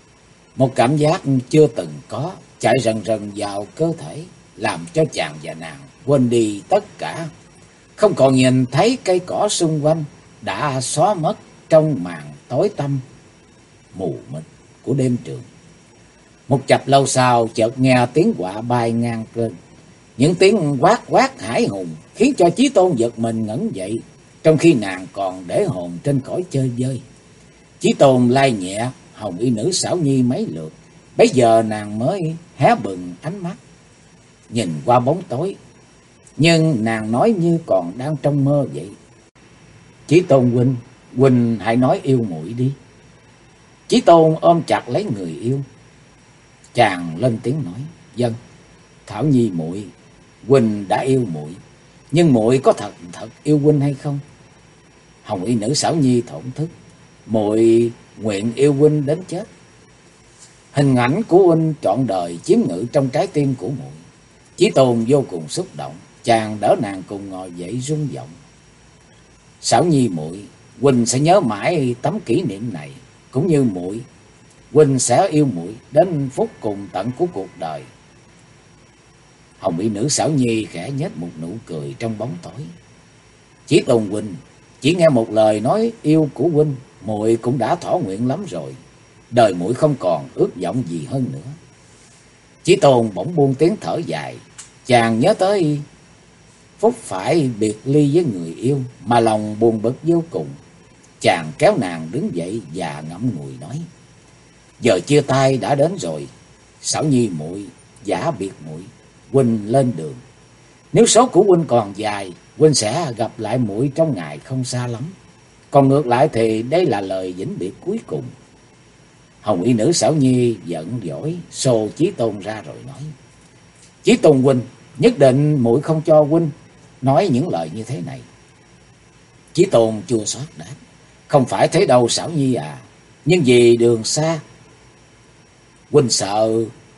Một cảm giác chưa từng có chạy rần rần vào cơ thể, làm cho chàng và nàng quên đi tất cả, không còn nhìn thấy cây cỏ xung quanh, đã xóa mất trong màn tối tăm mù mịt của đêm trường. Một chập lâu sau chợt nghe tiếng quạ bay ngang trên, những tiếng quát quát hãi hùng khiến cho Chí Tôn giật mình ngẩng dậy, trong khi nàng còn để hồn trên cõi chơi vơi. Chí Tôn lai nhẹ hồng y nữ Xảo Nhi mấy lượt, bấy giờ nàng mới hé bừng ánh mắt nhìn qua bóng tối, nhưng nàng nói như còn đang trong mơ vậy. Chí Tôn huynh, huynh hãy nói yêu muội đi. Chí Tôn ôm chặt lấy người yêu, chàng lên tiếng nói: Vâng, Thảo Nhi muội, huynh đã yêu muội, nhưng muội có thật yêu huynh hay không? Hồng y nữ Xảo Nhi thổn thức: Muội nguyện yêu huynh đến chết. Hình ảnh của huynh trọn đời chiếm ngự trong trái tim của muội. Chí Tôn vô cùng xúc động, chàng đỡ nàng cùng ngồi dậy rung giọng: Xảo Nhi muội, huynh sẽ nhớ mãi tấm kỷ niệm này, cũng như muội, huynh sẽ yêu muội đến phút cùng tận của cuộc đời. Hồng y nữ Xảo Nhi khẽ nhếch một nụ cười trong bóng tối. Chí Tôn huynh, chỉ nghe một lời nói yêu của huynh, muội cũng đã thỏa nguyện lắm rồi. Đời muội không còn ước vọng gì hơn nữa. Chí Tôn bỗng buông tiếng thở dài, chàng nhớ tới phút phải biệt ly với người yêu mà lòng buồn bực vô cùng. Chàng kéo nàng đứng dậy và ngậm ngùi nói: Giờ chia tay đã đến rồi, Xảo Nhi muội, giả biệt muội, huynh lên đường. Nếu số của huynh còn dài, huynh sẽ gặp lại muội trong ngày không xa lắm. Còn ngược lại thì đây là lời vĩnh biệt cuối cùng. Hồng y nữ Xảo Nhi giận dỗi xô Chí Tôn ra rồi nói: Chí Tôn huynh, nhất định muội không cho huynh nói những lời như thế này. Chí Tôn chua xót đáp: Không phải thế đâu Xảo Nhi à, nhưng vì đường xa huynh sợ.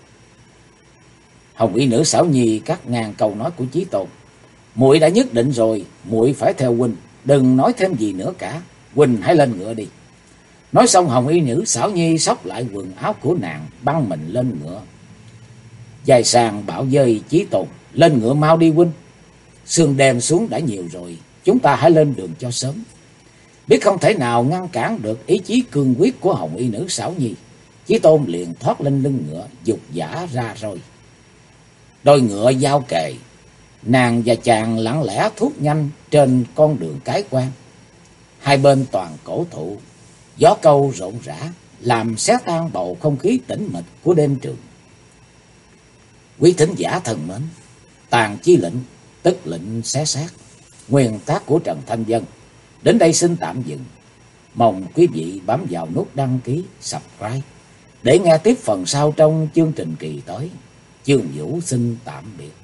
Hồng y nữ Xảo Nhi cắt ngang câu nói của Chí Tôn: Muội đã nhất định rồi, muội phải theo huynh, đừng nói thêm gì nữa cả. Huynh hãy lên ngựa đi. Nói xong Hồng y nữ Xảo Nhi xốc lại quần áo của nàng, băng mình lên ngựa. Dài sàng bảo với Chí Tôn: Lên ngựa mau đi huynh, sương đêm xuống đã nhiều rồi, chúng ta hãy lên đường cho sớm. Biết không thể nào ngăn cản được ý chí cương quyết của Hồng y nữ Xảo Nhi, Chí Tôn liền thoát lên lưng ngựa, dục dã ra rồi. Đôi ngựa giao kề, nàng và chàng lặng lẽ thúc nhanh trên con đường cái quan. Hai bên toàn cổ thụ, gió câu rộn rã, làm xé tan bầu không khí tĩnh mịch của đêm trường. Quý thính giả thân mến, Tàn Chi Lệnh, tức lệnh xé xác, nguyên tác của Trần Thanh Vân, đến đây xin tạm dừng. Mong quý vị bấm vào nút đăng ký, subscribe để nghe tiếp phần sau trong chương trình kỳ tới. Chương Vũ xin tạm biệt.